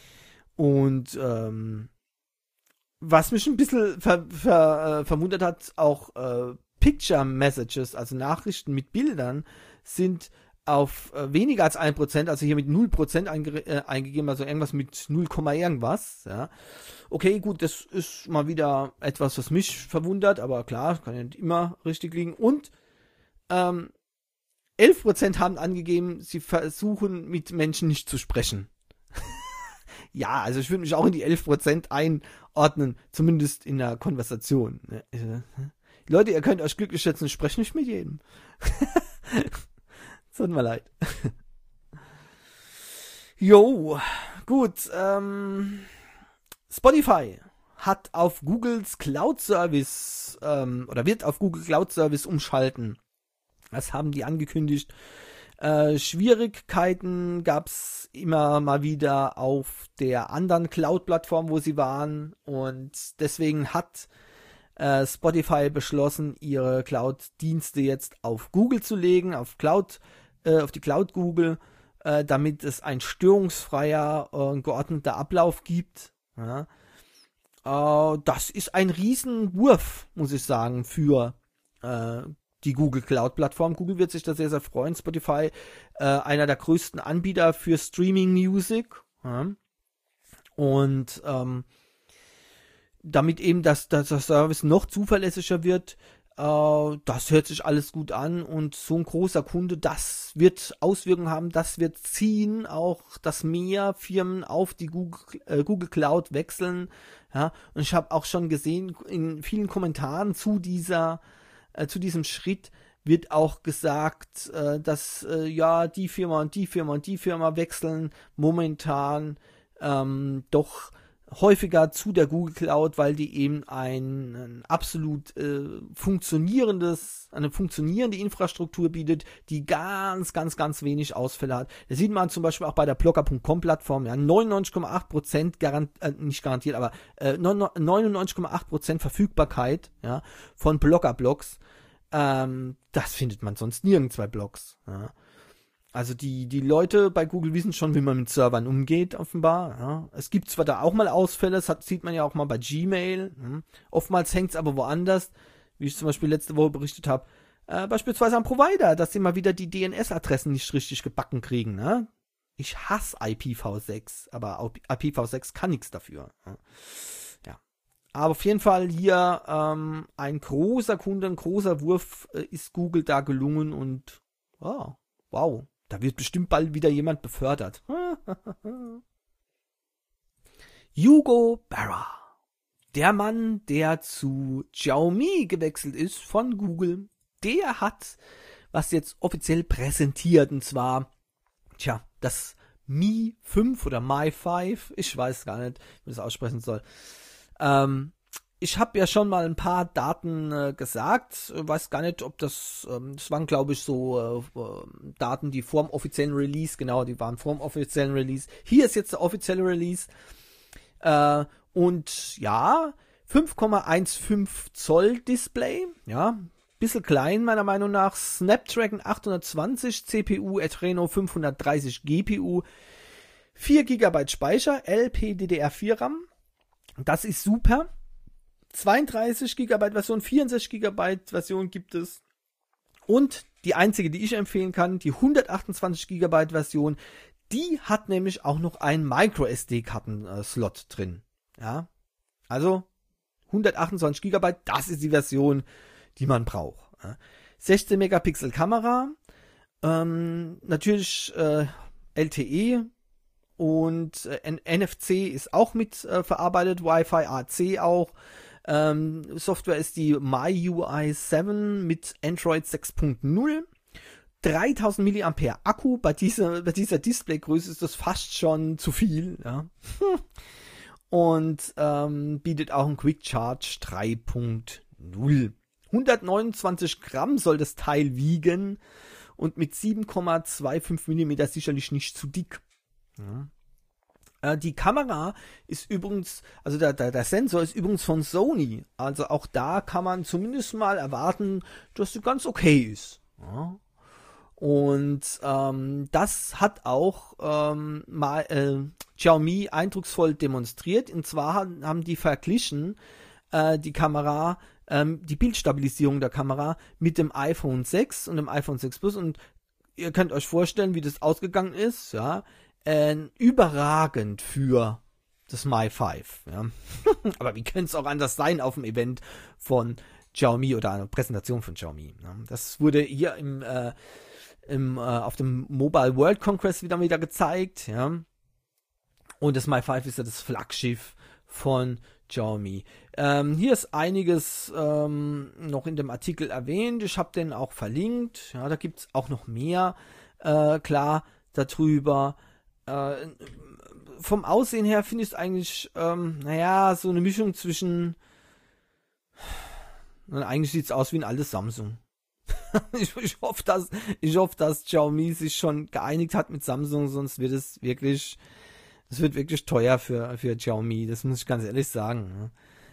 Und ähm, was mich ein bisschen ver, ver, äh, verwundert hat, auch äh, Picture Messages, also Nachrichten mit Bildern, sind auf äh, weniger als ein Prozent, also hier mit null Prozent einge äh, eingegeben, also irgendwas mit null, irgendwas. Ja. Okay, gut, das ist mal wieder etwas, was mich verwundert, aber klar, kann ja nicht immer richtig liegen. Und ähm, elf Prozent haben angegeben, sie versuchen mit Menschen nicht zu sprechen. Ja, also ich würde mich auch in die elf Prozent einordnen, zumindest in der Konversation. Leute, ihr könnt euch glücklich schätzen, ich spreche nicht mit jedem. Tut mir leid. Jo, gut. Ähm, Spotify hat auf Googles Cloud Service ähm, oder wird auf Google Cloud Service umschalten. Das haben die angekündigt. Äh, Schwierigkeiten gab es immer mal wieder auf der anderen Cloud-Plattform, wo sie waren, und deswegen hat äh, Spotify beschlossen, ihre Cloud-Dienste jetzt auf Google zu legen, auf Cloud, äh, auf die Cloud Google, äh, damit es ein störungsfreier und äh, geordneter Ablauf gibt. Ja. äh, das ist ein Riesenwurf, muss ich sagen, für äh, die Google Cloud Plattform. Google wird sich da sehr, sehr freuen. Spotify, äh, einer der größten Anbieter für Streaming Music. Ja. Und ähm, damit eben das, das, das Service noch zuverlässiger wird, äh, das hört sich alles gut an und so ein großer Kunde, das wird Auswirkungen haben, das wird ziehen, auch dass mehr Firmen auf die Google, äh, Google Cloud wechseln. Ja. Und ich habe auch schon gesehen, in vielen Kommentaren zu dieser äh, zu diesem Schritt wird auch gesagt, äh, dass äh, ja die Firma und die Firma und die Firma wechseln momentan ähm, doch häufiger zu der Google Cloud, weil die eben ein, ein absolut äh, funktionierendes, eine funktionierende Infrastruktur bietet, die ganz, ganz, ganz wenig Ausfälle hat. Das sieht man zum Beispiel auch bei der Blogger Punkt com Plattform, ja, neunundneunzig Komma acht Prozent garant, äh, nicht garantiert, aber äh, neunundneunzig Komma acht Prozent Verfügbarkeit, ja, von Blogger-Blogs. Ähm, das findet man sonst nirgends bei Blogs, ja. Also die, die Leute bei Google wissen schon, wie man mit Servern umgeht, offenbar. Ja. Es gibt zwar da auch mal Ausfälle, das hat, sieht man ja auch mal bei Gmail. Hm. Oftmals hängt es aber woanders, wie ich zum Beispiel letzte Woche berichtet habe. Äh, beispielsweise am Provider, dass sie mal wieder die D N S-Adressen nicht richtig gebacken kriegen. Ne? Ich hasse I P v sechs, aber I P v sechs kann nichts dafür. Ja. ja. Aber auf jeden Fall hier ähm, ein großer Kunde, ein großer Wurf äh, ist Google da gelungen und oh, wow. Da wird bestimmt bald wieder jemand befördert. Hugo Barra. Der Mann, der zu Xiaomi gewechselt ist von Google, der hat was jetzt offiziell präsentiert. Und zwar, tja, das Mi fünf oder Mi fünf. Ich weiß gar nicht, wie man das aussprechen soll. Ähm, Ich habe ja schon mal ein paar Daten äh, gesagt, weiß gar nicht, ob das, ähm, das waren glaube ich so äh, Daten, die vor dem offiziellen Release, genau, die waren vor dem offiziellen Release. Hier ist jetzt der offizielle Release äh, und ja, fünf Komma fünfzehn Zoll Display, ja, bisschen klein meiner Meinung nach, Snapdragon achthundertzwanzig, C P U Adreno fünfhundertdreißig, G P U, vier Gigabyte Speicher, L P D D R vier RAM, das ist super. zweiunddreißig Gigabyte Version, vierundsechzig Gigabyte Version gibt es. Und die einzige, die ich empfehlen kann, die hundertachtundzwanzig Gigabyte Version, die hat nämlich auch noch einen Micro S D-Karten-Slot drin. Ja, also hundertachtundzwanzig Gigabyte, das ist die Version, die man braucht. Ja. sechzehn Megapixel Kamera, ähm, natürlich äh, L T E und äh, N F C ist auch mit äh, verarbeitet, Wi-Fi A C auch. Ähm, Software ist die M I U I sieben mit Android sechs Punkt null. dreitausend Milliampere Akku. Bei dieser, bei dieser Displaygröße ist das fast schon zu viel. Ja. Und ähm, bietet auch ein Quick Charge drei Punkt null. hundertneunundzwanzig Gramm soll das Teil wiegen und mit sieben Komma fünfundzwanzig Millimeter sicherlich nicht zu dick. Ja. Die Kamera ist übrigens, also der, der, der Sensor ist übrigens von Sony. Also auch da kann man zumindest mal erwarten, dass sie ganz okay ist. Ja. Und ähm, das hat auch ähm, mal, äh, Xiaomi eindrucksvoll demonstriert. Und zwar haben die verglichen äh, die Kamera, ähm, die Bildstabilisierung der Kamera mit dem iPhone sechs und dem iPhone sechs Plus. Und ihr könnt euch vorstellen, wie das ausgegangen ist, ja. Äh, überragend für das Mi fünf. Ja. Aber wie könnte es auch anders sein auf dem Event von Xiaomi oder einer Präsentation von Xiaomi? Ja. Das wurde hier im, äh, im, äh, auf dem Mobile World Congress wieder wieder gezeigt. Ja. Und das Mi fünf ist ja das Flaggschiff von Xiaomi. Ähm, hier ist einiges ähm, noch in dem Artikel erwähnt. Ich habe den auch verlinkt. Ja, da gibt es auch noch mehr äh, klar darüber. Äh, vom Aussehen her finde ich es eigentlich, ähm, naja, so eine Mischung zwischen, eigentlich sieht es aus wie ein altes Samsung. ich, ich hoffe, dass, ich hoffe, dass Xiaomi sich schon geeinigt hat mit Samsung, sonst wird es wirklich, es wird wirklich teuer für, für Xiaomi, das muss ich ganz ehrlich sagen.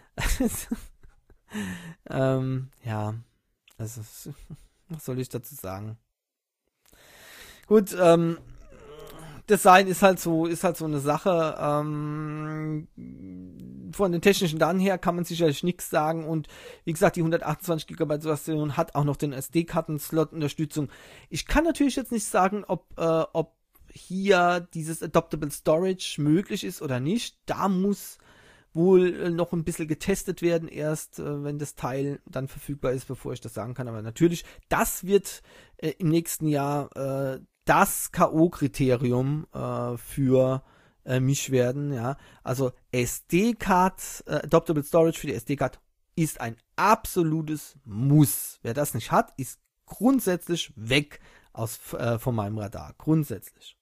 ähm, ja, also, was soll ich dazu sagen? Gut, ähm, Design ist halt so, ist halt so eine Sache. Ähm, von den technischen Daten her kann man sicherlich nichts sagen und wie gesagt, die hundertachtundzwanzig Gigabyte Version hat auch noch den S D-Karten-Slot-Unterstützung. Ich kann natürlich jetzt nicht sagen, ob, äh, ob hier dieses Adaptable Storage möglich ist oder nicht. Da muss wohl noch ein bisschen getestet werden erst, äh, wenn das Teil dann verfügbar ist, bevor ich das sagen kann. Aber natürlich, das wird äh, im nächsten Jahr äh, das K O-Kriterium äh, für äh, mich werden. Ja, also S D-Card, äh, Adaptable Storage für die S D-Card ist ein absolutes Muss. Wer das nicht hat, ist grundsätzlich weg aus äh, von meinem Radar. Grundsätzlich.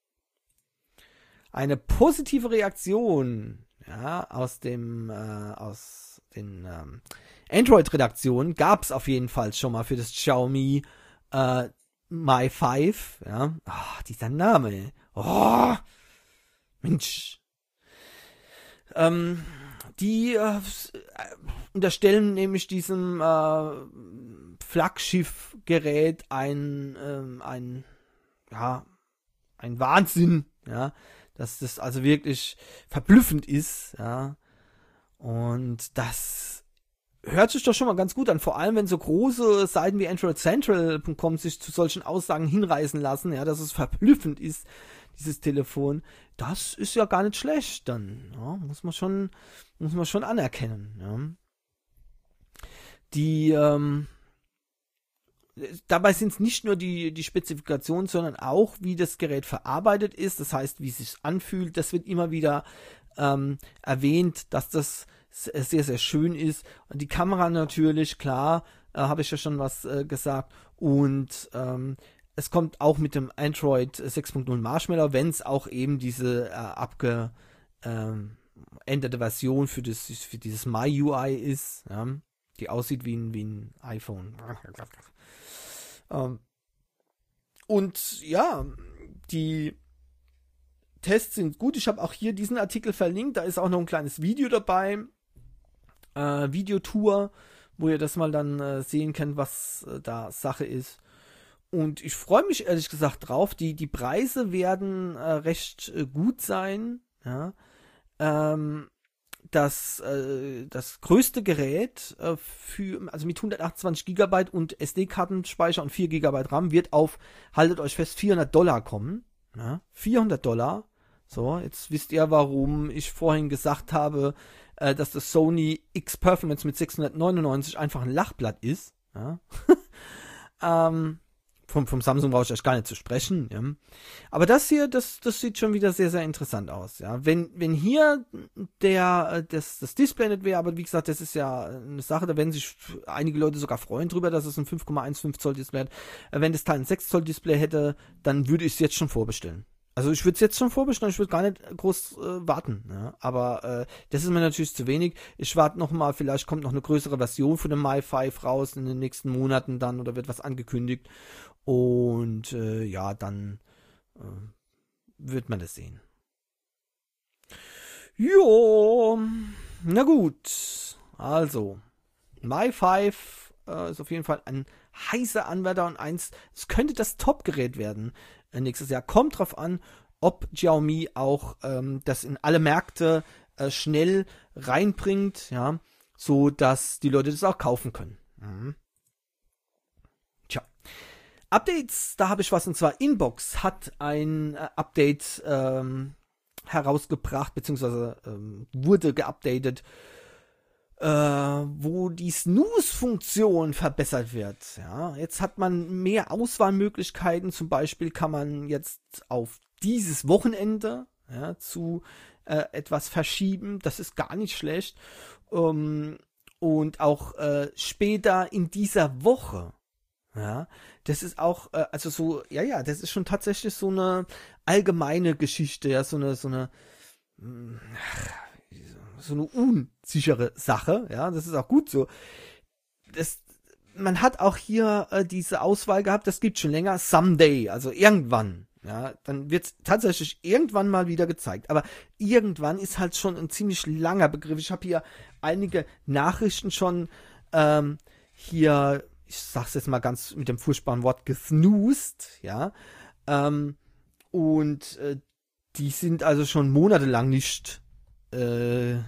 Eine positive Reaktion, ja, aus dem, äh, aus den ähm, Android-Redaktionen gab es auf jeden Fall schon mal für das Xiaomi äh, Mi fünf, ja. Oh, dieser Name, oh, Mensch. Ähm, die äh, unterstellen nämlich diesem äh, Flaggschiffgerät ein, äh, ein, ja, ein Wahnsinn, ja, dass das also wirklich verblüffend ist, ja, und das hört sich doch schon mal ganz gut an, vor allem wenn so große Seiten wie Android Central Punkt com sich zu solchen Aussagen hinreißen lassen, ja, dass es verblüffend ist, dieses Telefon, das ist ja gar nicht schlecht, dann, ja, muss man schon, muss man schon anerkennen, ja. Die, ähm, dabei sind es nicht nur die, die Spezifikationen, sondern auch, wie das Gerät verarbeitet ist, das heißt, wie es sich anfühlt. Das wird immer wieder ähm, erwähnt, dass das sehr, sehr schön ist. Und die Kamera natürlich, klar, äh, habe ich ja schon was äh, gesagt. Und ähm, es kommt auch mit dem Android sechs Punkt null Marshmallow, wenn es auch eben diese äh, abgeänderte ähm, Version für, das, für dieses M I U I ist, ja, die aussieht wie ein, wie ein iPhone. Ähm, und ja, die Tests sind gut. Ich habe auch hier diesen Artikel verlinkt. Da ist auch noch ein kleines Video dabei. Äh, Videotour, wo ihr das mal dann äh, sehen könnt, was äh, da Sache ist. Und ich freue mich ehrlich gesagt drauf. Die, die Preise werden äh, recht äh, gut sein. Ja. Ähm, Das, äh, das größte Gerät äh, für, also mit hundertachtundzwanzig Gigabyte und S D-Kartenspeicher und vier Gigabyte RAM wird auf, haltet euch fest, vierhundert Dollar kommen. Ja? vierhundert Dollar. So, jetzt wisst ihr, warum ich vorhin gesagt habe, äh, dass das Sony X-Performance mit sechshundertneunundneunzig einfach ein Lachblatt ist. Ja? ähm, Vom, vom Samsung brauche ich euch gar nicht zu sprechen. Ja. Aber das hier, das, das sieht schon wieder sehr, sehr interessant aus. Ja. Wenn, wenn hier der, das, das Display nicht wäre, aber wie gesagt, das ist ja eine Sache, da werden sich einige Leute sogar freuen drüber, dass es ein fünf Komma fünfzehn Zoll Display hat. Wenn das Teil ein sechs Zoll Display hätte, dann würde ich es jetzt schon vorbestellen. Also ich würde es jetzt schon vorbestellen, ich würde gar nicht groß äh, warten. Ja. Aber äh, das ist mir natürlich zu wenig. Ich warte noch mal, vielleicht kommt noch eine größere Version von dem Mi fünf raus in den nächsten Monaten dann oder wird was angekündigt. Und äh, ja, dann äh, wird man das sehen. Jo, na gut. Also, Mi fünf äh, ist auf jeden Fall ein heißer Anwärter und eins, es könnte das Top-Gerät werden äh, nächstes Jahr. Kommt drauf an, ob Xiaomi auch ähm, das in alle Märkte äh, schnell reinbringt, ja, so dass die Leute das auch kaufen können. Mhm. Tja. Updates, da habe ich was, und zwar Inbox hat ein äh, Update ähm, herausgebracht, beziehungsweise ähm, wurde geupdatet, äh, wo die Snooze-Funktion verbessert wird. Ja, jetzt hat man mehr Auswahlmöglichkeiten, zum Beispiel kann man jetzt auf dieses Wochenende ja, zu äh, etwas verschieben, das ist gar nicht schlecht, ähm, und auch äh, später in dieser Woche. Ja, das ist auch, äh, also so, ja, ja, das ist schon tatsächlich so eine allgemeine Geschichte, ja, so eine, so eine, mh, so eine unsichere Sache, ja, das ist auch gut so. Das, man hat auch hier äh, diese Auswahl gehabt, das gibt schon länger, someday, also irgendwann, ja, dann wird es tatsächlich irgendwann mal wieder gezeigt, aber irgendwann ist halt schon ein ziemlich langer Begriff. Ich habe hier einige Nachrichten schon ähm, hier, ich sag's jetzt mal ganz mit dem furchtbaren Wort, gesnoost, ja, ähm, und äh, die sind also schon monatelang nicht äh,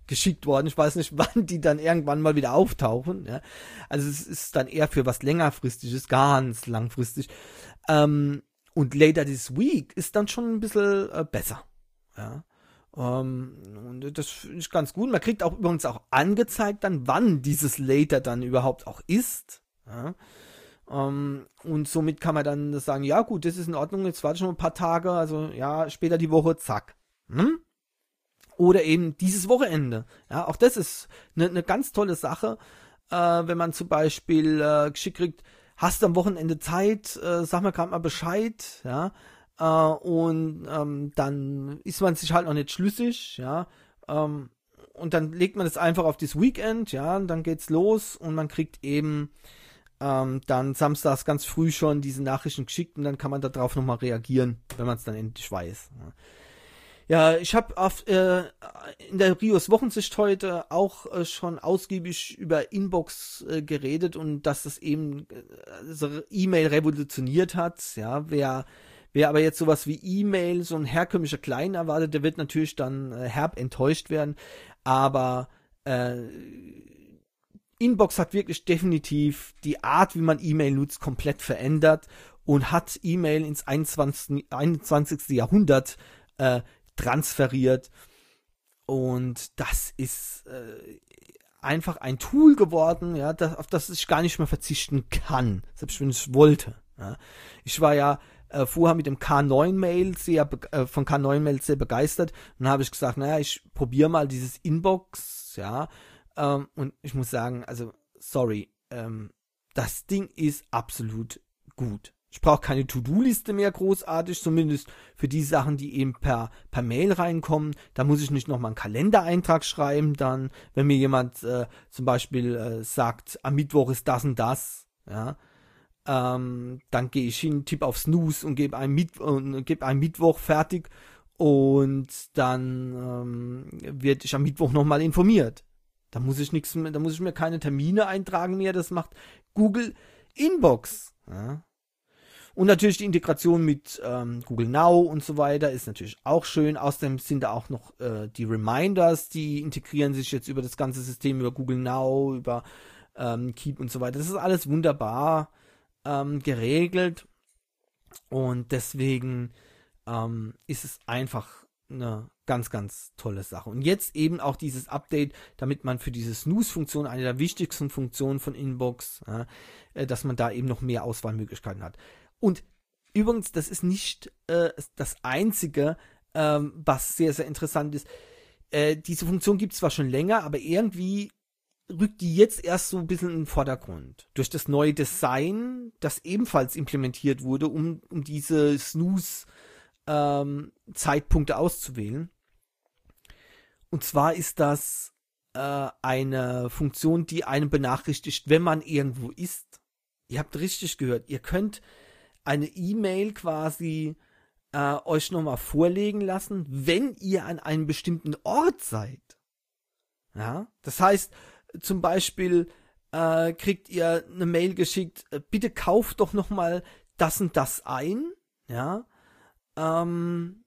geschickt worden. Ich weiß nicht, wann die dann irgendwann mal wieder auftauchen. Ja. Also es ist dann eher für was längerfristiges, ganz langfristig. Ähm, und Later This Week ist dann schon ein bisschen äh, besser. Ja. Ähm, und das finde ich ganz gut. Man kriegt auch übrigens auch angezeigt dann, wann dieses Later dann überhaupt auch ist. Ja. Ähm, und somit kann man dann sagen, ja gut, das ist in Ordnung, jetzt warte schon ein paar Tage, also ja, später die Woche, zack. Hm? Oder eben dieses Wochenende. Ja, auch das ist eine ne ganz tolle Sache, äh, wenn man zum Beispiel äh, geschickt kriegt, hast du am Wochenende Zeit, äh, sag mir gerade mal Bescheid, ja, äh, und ähm, dann ist man sich halt noch nicht schlüssig, ja, ähm, und dann legt man das einfach auf das Weekend, ja, und dann geht's los und man kriegt eben ähm, dann samstags ganz früh schon diese Nachrichten geschickt und dann kann man darauf nochmal reagieren, wenn man es dann endlich weiß. Ja. Ja, ich habe auf äh, in der Rios Wochensicht heute auch äh, schon ausgiebig über Inbox äh, geredet und dass das eben äh, also E-Mail revolutioniert hat. Ja, wer wer aber jetzt sowas wie E-Mail, so ein herkömmlicher Klein erwartet, der wird natürlich dann äh, herb enttäuscht werden. Aber äh, Inbox hat wirklich definitiv die Art, wie man E-Mail nutzt, komplett verändert und hat E-Mail ins einundzwanzigste Jahrhundert äh, transferiert und das ist äh, einfach ein Tool geworden, ja, das, auf das ich gar nicht mehr verzichten kann, selbst wenn ich wollte. Ja. Ich war ja äh, vorher mit dem K neun Mail sehr äh, von K neun Mail sehr begeistert und dann habe ich gesagt, naja, ich probiere mal dieses Inbox, ja, ähm, und ich muss sagen, also sorry, ähm, das Ding ist absolut gut. Ich brauche keine To-Do-Liste mehr großartig, zumindest für die Sachen, die eben per, per Mail reinkommen. Da muss ich nicht nochmal einen Kalendereintrag schreiben, dann, wenn mir jemand äh, zum Beispiel äh, sagt, am Mittwoch ist das und das, ja, ähm, dann gehe ich hin, tippe auf Snooze und gebe einen, Mitt- und geb einen Mittwoch fertig und dann ähm, werde ich am Mittwoch nochmal informiert. Da muss ich nichts mehr, da muss ich mir keine Termine eintragen mehr, das macht Google Inbox, ja. Und natürlich die Integration mit ähm, Google Now und so weiter ist natürlich auch schön. Außerdem sind da auch noch äh, die Reminders, die integrieren sich jetzt über das ganze System, über Google Now, über ähm, Keep und so weiter. Das ist alles wunderbar ähm, geregelt und deswegen ähm, ist es einfach eine ganz, ganz tolle Sache. Und jetzt eben auch dieses Update, damit man für diese Snooze-Funktion, eine der wichtigsten Funktionen von Inbox, äh, dass man da eben noch mehr Auswahlmöglichkeiten hat. Und übrigens, das ist nicht äh, das Einzige, ähm, was sehr, sehr interessant ist. Äh, diese Funktion gibt es zwar schon länger, aber irgendwie rückt die jetzt erst so ein bisschen in den Vordergrund. Durch das neue Design, das ebenfalls implementiert wurde, um, um diese Snooze-Zeitpunkte ähm, auszuwählen. Und zwar ist das äh, eine Funktion, die einen benachrichtigt, wenn man irgendwo ist. Ihr habt richtig gehört, ihr könnt eine E-Mail quasi äh, euch nochmal vorlegen lassen, wenn ihr an einem bestimmten Ort seid. Ja, das heißt, zum Beispiel äh, kriegt ihr eine Mail geschickt, äh, bitte kauft doch nochmal das und das ein, ja, ähm,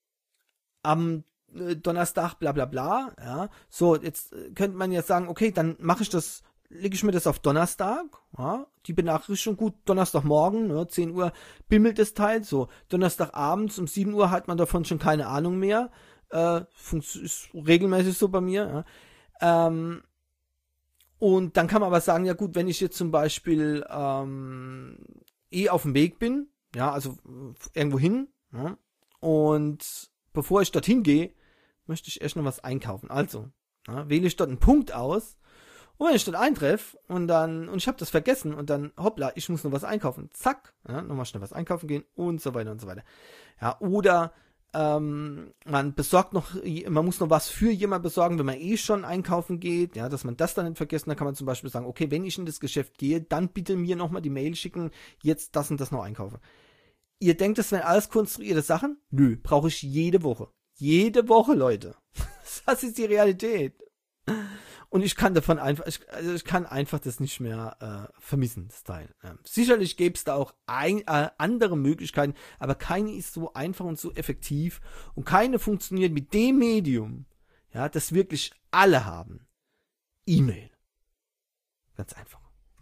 am äh, Donnerstag, bla bla bla, ja, so, jetzt äh, könnte man ja sagen, okay, dann mache ich das, lege ich mir das auf Donnerstag, ja, die Benachrichtigung, gut, Donnerstagmorgen, ne, zehn Uhr bimmelt das Teil, so, Donnerstagabends um sieben Uhr hat man davon schon keine Ahnung mehr, äh, ist regelmäßig so bei mir, ja, ähm, und dann kann man aber sagen, ja gut, wenn ich jetzt zum Beispiel ähm, eh auf dem Weg bin, ja, also irgendwo hin, ja, und bevor ich dorthin gehe, möchte ich erst noch was einkaufen, also, ja, wähle ich dort einen Punkt aus. Und wenn ich dort eintreffe und dann, und ich habe das vergessen und dann, hoppla, ich muss noch was einkaufen, zack, ja, nochmal schnell was einkaufen gehen und so weiter und so weiter. Ja, oder ähm, man besorgt noch, man muss noch was für jemanden besorgen, wenn man eh schon einkaufen geht, ja, dass man das dann nicht vergisst, dann kann man zum Beispiel sagen, okay, wenn ich in das Geschäft gehe, dann bitte mir nochmal die Mail schicken, jetzt das und das noch einkaufen. Ihr denkt, das wären alles konstruierte Sachen? Nö, brauche ich jede Woche. Jede Woche, Leute. Das ist die Realität. Und ich kann davon einfach, ich, also ich kann einfach das nicht mehr äh, vermissen, das Teil. Ja. Sicherlich gäbe es da auch ein, äh, andere Möglichkeiten, aber keine ist so einfach und so effektiv und keine funktioniert mit dem Medium, ja, das wirklich alle haben. E-Mail. Ganz einfach.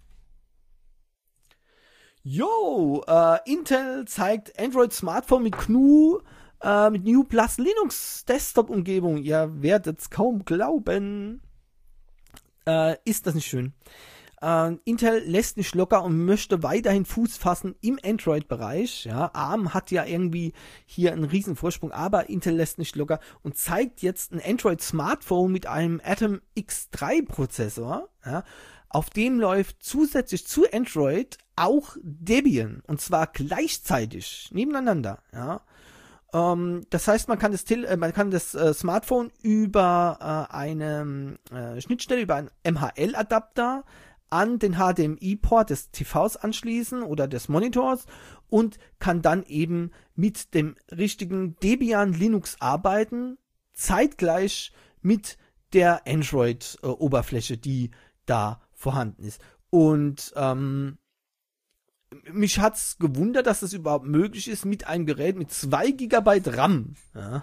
Yo, äh, Intel zeigt Android Smartphone mit G N U, äh, mit G N U Plus Linux Desktop Umgebung. Ihr werdet's kaum glauben. Äh, ist das nicht schön? Äh, Intel lässt nicht locker und möchte weiterhin Fuß fassen im Android-Bereich. Ja, ARM hat ja irgendwie hier einen riesen Vorsprung, aber Intel lässt nicht locker und zeigt jetzt ein Android-Smartphone mit einem Atom X drei Prozessor. Ja, auf dem läuft zusätzlich zu Android auch Debian und zwar gleichzeitig nebeneinander. Ja. Ähm, das heißt, man kann das, Tele äh, man kann das äh, Smartphone über äh, eine äh, Schnittstelle, über einen M H L-Adapter an den H D M I-Port des T Vs anschließen oder des Monitors und kann dann eben mit dem richtigen Debian Linux arbeiten, zeitgleich mit der Android-Oberfläche, die da vorhanden ist. Und ähm, mich hat's gewundert, dass das überhaupt möglich ist mit einem Gerät mit zwei Gigabyte RAM. Ja.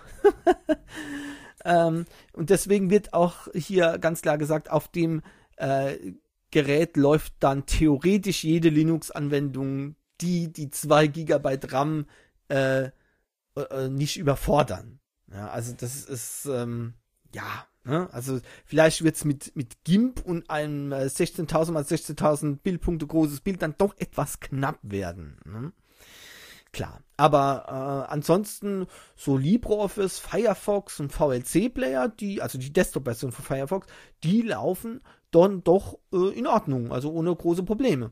ähm, und deswegen wird auch hier ganz klar gesagt, auf dem äh, Gerät läuft dann theoretisch jede Linux-Anwendung, die die zwei Gigabyte RAM äh, äh, nicht überfordern. Ja, also das ist, ähm, ja, ne? Also vielleicht wird's mit mit GIMP und einem äh, sechzehntausend mal sechzehntausend Bildpunkte großes Bild dann doch etwas knapp werden. Ne? Klar, aber äh, ansonsten so LibreOffice, Firefox und V L C-Player, die, also die Desktop-Version von Firefox, die laufen dann doch äh, in Ordnung, also ohne große Probleme.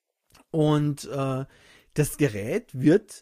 Und äh, das Gerät wird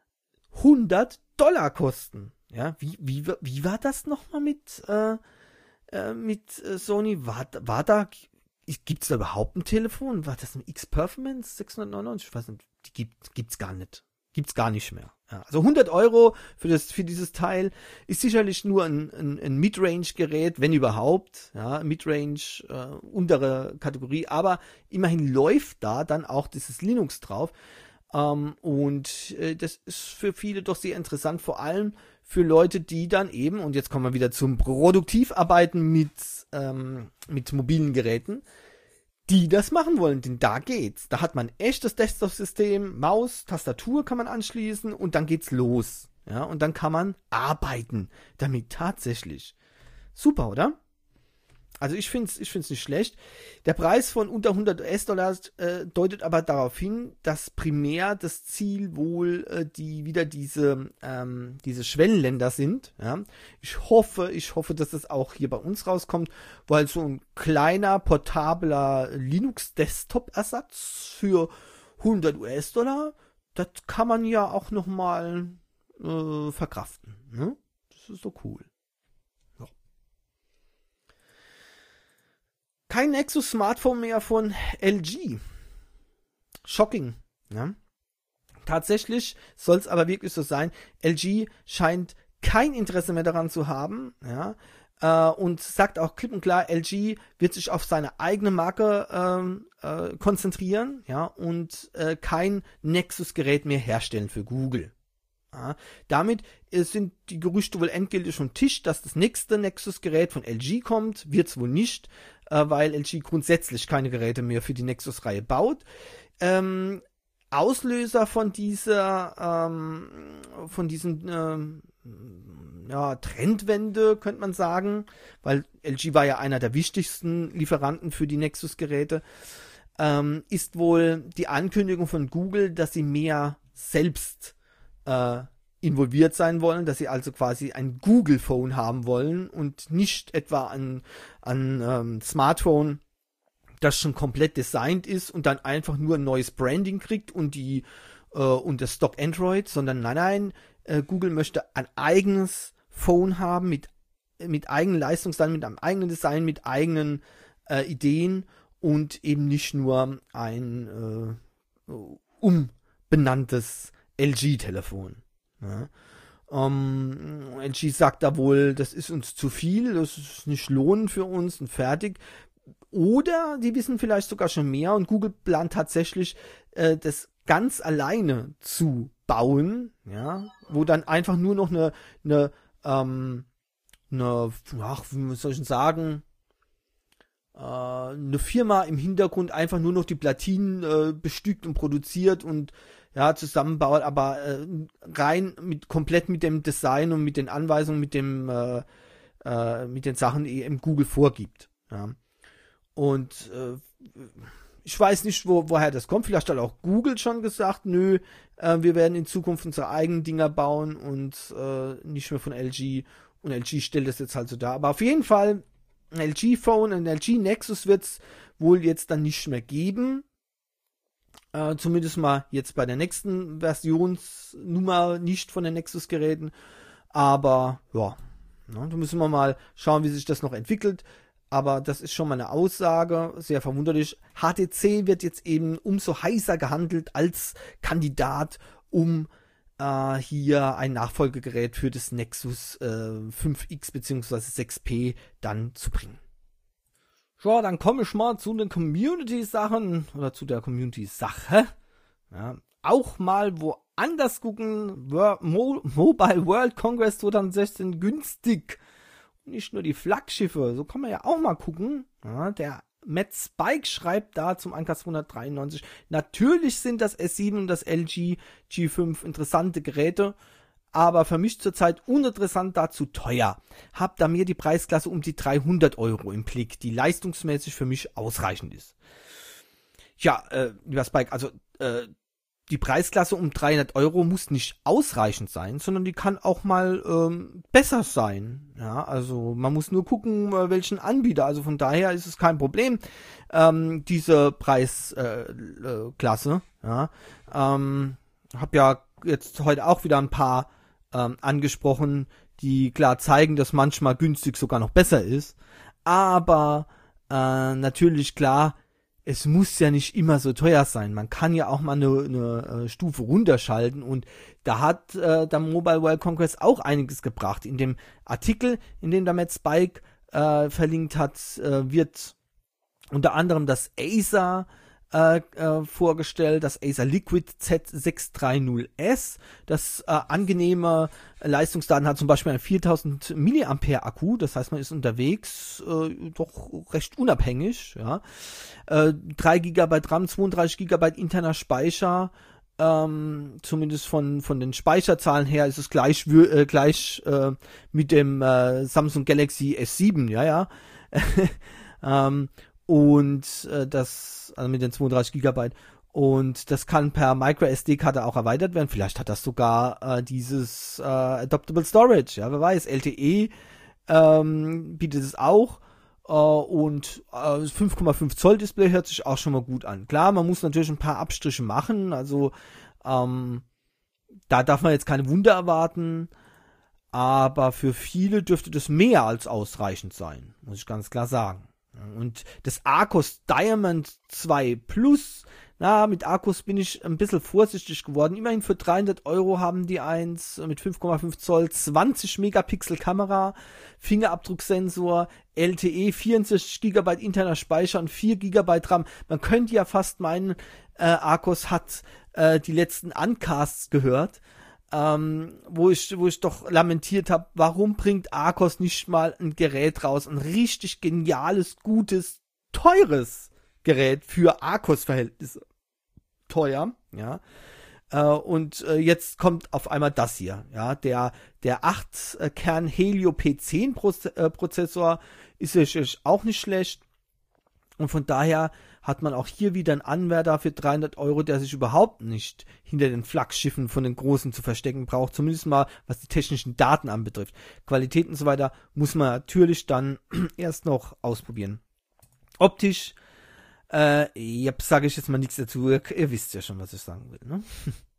hundert Dollar kosten. Ja, wie, wie, wie war das nochmal mit, äh, äh, mit äh, Sony? War, war da, gibt's da überhaupt ein Telefon? War das ein X-Performance sechshundertneunundneunzig? Ich weiß nicht, die gibt, gibt's gar nicht. Gibt's gar nicht mehr. Ja, also hundert Euro für das, für dieses Teil ist sicherlich nur ein, ein, ein Midrange-Gerät, wenn überhaupt. Ja, Midrange, äh, untere Kategorie, aber immerhin läuft da dann auch dieses Linux drauf. Ähm, und äh, das ist für viele doch sehr interessant, vor allem für Leute, die dann eben, und jetzt kommen wir wieder zum Produktivarbeiten mit, ähm, mit mobilen Geräten, die das machen wollen, denn da geht's. Da hat man echtes Desktop-System, Maus, Tastatur kann man anschließen und dann geht's los. Ja, und dann kann man arbeiten damit tatsächlich. Super, oder? Also ich find's, ich find's nicht schlecht. Der Preis von unter hundert US-Dollar äh, deutet aber darauf hin, dass primär das Ziel wohl äh, die wieder diese ähm, diese Schwellenländer sind. Ja. Ich hoffe, ich hoffe, dass das auch hier bei uns rauskommt, weil so ein kleiner portabler Linux-Desktop-Ersatz für hundert US-Dollar, das kann man ja auch noch mal äh, verkraften. Ne? Das ist so cool. Kein Nexus-Smartphone mehr von L G. Shocking. Ja? Tatsächlich soll es aber wirklich so sein. L G scheint kein Interesse mehr daran zu haben. Ja? Äh, und sagt auch klipp und klar, L G wird sich auf seine eigene Marke ähm, äh, konzentrieren, ja? Und äh, kein Nexus-Gerät mehr herstellen für Google. Ja, damit äh, sind die Gerüchte wohl endgültig vom Tisch, dass das nächste Nexus-Gerät von L G kommt. Wird es wohl nicht, äh, weil L G grundsätzlich keine Geräte mehr für die Nexus-Reihe baut. Ähm, Auslöser von dieser, ähm, von diesen ähm, ja, Trendwende, könnte man sagen, weil L G war ja einer der wichtigsten Lieferanten für die Nexus-Geräte, ähm, ist wohl die Ankündigung von Google, dass sie mehr selbst Äh, involviert sein wollen, dass sie also quasi ein Google-Phone haben wollen und nicht etwa ein, ein ähm, Smartphone, das schon komplett designt ist und dann einfach nur ein neues Branding kriegt und die äh, und das Stock Android, sondern nein, nein, äh, Google möchte ein eigenes Phone haben mit mit eigenen Leistungsdaten, mit einem eigenen Design, mit eigenen äh, Ideen und eben nicht nur ein äh, umbenanntes L G-Telefon. Ja. Um, L G sagt da wohl, das ist uns zu viel, das ist nicht lohnend für uns und fertig. Oder die wissen vielleicht sogar schon mehr und Google plant tatsächlich, äh, das ganz alleine zu bauen, ja, wo dann einfach nur noch eine, eine, ähm, eine, ach, wie soll ich denn sagen, äh, eine Firma im Hintergrund einfach nur noch die Platinen äh, bestückt und produziert und ja, zusammenbaut, aber äh, rein mit komplett mit dem Design und mit den Anweisungen, mit dem äh, äh, mit den Sachen, die eben Google vorgibt. Ja. Und äh, ich weiß nicht, wo, woher das kommt. Vielleicht hat auch Google schon gesagt, nö, äh, wir werden in Zukunft unsere eigenen Dinger bauen und äh, nicht mehr von L G. Und L G stellt das jetzt halt so dar. Aber auf jeden Fall, ein L G-Phone, ein L G Nexus wird es wohl jetzt dann nicht mehr geben. Äh, zumindest mal jetzt bei der nächsten Versionsnummer nicht von den Nexus-Geräten. Aber ja, ne, da müssen wir mal schauen, wie sich das noch entwickelt. Aber das ist schon mal eine Aussage, sehr verwunderlich. H T C wird jetzt eben umso heißer gehandelt als Kandidat, um äh, hier ein Nachfolgegerät für das Nexus äh, fünf X bzw. sechs P dann zu bringen. So, dann komme ich mal zu den Community-Sachen oder zu der Community-Sache. Ja, auch mal woanders gucken. Wor- Mo- Mobile World Congress zwanzig sechzehn günstig. Nicht nur die Flaggschiffe, so kann man ja auch mal gucken. Ja, der Matt Spike schreibt da zum Anker zweihundertdreiundneunzig, natürlich sind das S sieben und das L G G fünf interessante Geräte, aber für mich zurzeit uninteressant, dazu teuer. Hab da mir die Preisklasse um die dreihundert Euro im Blick, die leistungsmäßig für mich ausreichend ist. Ja, äh, lieber Spike, also äh, die Preisklasse um dreihundert Euro muss nicht ausreichend sein, sondern die kann auch mal ähm, besser sein. Ja, also man muss nur gucken, äh, welchen Anbieter. Also von daher ist es kein Problem, ähm, diese Preisklasse. Äh, äh, ja, ähm, hab ja jetzt heute auch wieder ein paar ähm, angesprochen, die klar zeigen, dass manchmal günstig sogar noch besser ist. Aber äh, natürlich klar, es muss ja nicht immer so teuer sein. Man kann ja auch mal eine, eine äh, Stufe runterschalten und da hat äh, der Mobile World Congress auch einiges gebracht. In dem Artikel, in dem der Matt Spike äh, verlinkt hat, äh, wird unter anderem das Acer äh, äh, vorgestellt, das Acer Liquid Z sechs dreißig S, das äh, angenehme Leistungsdaten hat, zum Beispiel einen viertausend Milliampere Akku, das heißt, man ist unterwegs äh, doch recht unabhängig, ja. Äh, drei Gigabyte RAM, zweiunddreißig Gigabyte interner Speicher, ähm, zumindest von von den Speicherzahlen her ist es gleich äh, gleich äh, mit dem äh, Samsung Galaxy S sieben, ja, ja. ähm, und äh, das, also mit den zweiunddreißig Gigabyte, und das kann per MicroSD-Karte auch erweitert werden. Vielleicht hat das sogar äh, dieses äh, Adaptable Storage, ja, wer weiß, L T E ähm, bietet es auch, äh, und äh, fünf Komma fünf Zoll Display hört sich auch schon mal gut an. Klar, man muss natürlich ein paar Abstriche machen, also ähm, da darf man jetzt keine Wunder erwarten, aber für viele dürfte das mehr als ausreichend sein, muss ich ganz klar sagen. Und das Arcos Diamond zwei Plus, na, mit Arcos bin ich ein bisschen vorsichtig geworden. Immerhin für dreihundert Euro haben die eins mit fünf Komma fünf Zoll, zwanzig Megapixel Kamera, Fingerabdrucksensor, L T E, vierundsechzig Gigabyte interner Speicher und vier Gigabyte RAM. Man könnte ja fast meinen, äh, Arcos hat äh, die letzten Uncasts gehört. Ähm, wo ich, wo ich doch lamentiert habe, warum bringt Arcos nicht mal ein Gerät raus, ein richtig geniales, gutes, teures Gerät für Arcos-Verhältnisse. Teuer, ja. Äh, und äh, jetzt kommt auf einmal das hier, ja, der der acht Kern Helio P zehn Prozessor ist natürlich auch nicht schlecht. Und von daher hat man auch hier wieder einen Anwärter für dreihundert Euro, der sich überhaupt nicht hinter den Flaggschiffen von den Großen zu verstecken braucht. Zumindest mal, was die technischen Daten anbetrifft. Qualität und so weiter muss man natürlich dann erst noch ausprobieren. Optisch, äh, jetzt sage ich jetzt mal nichts dazu. Ihr, ihr wisst ja schon, was ich sagen will, ne?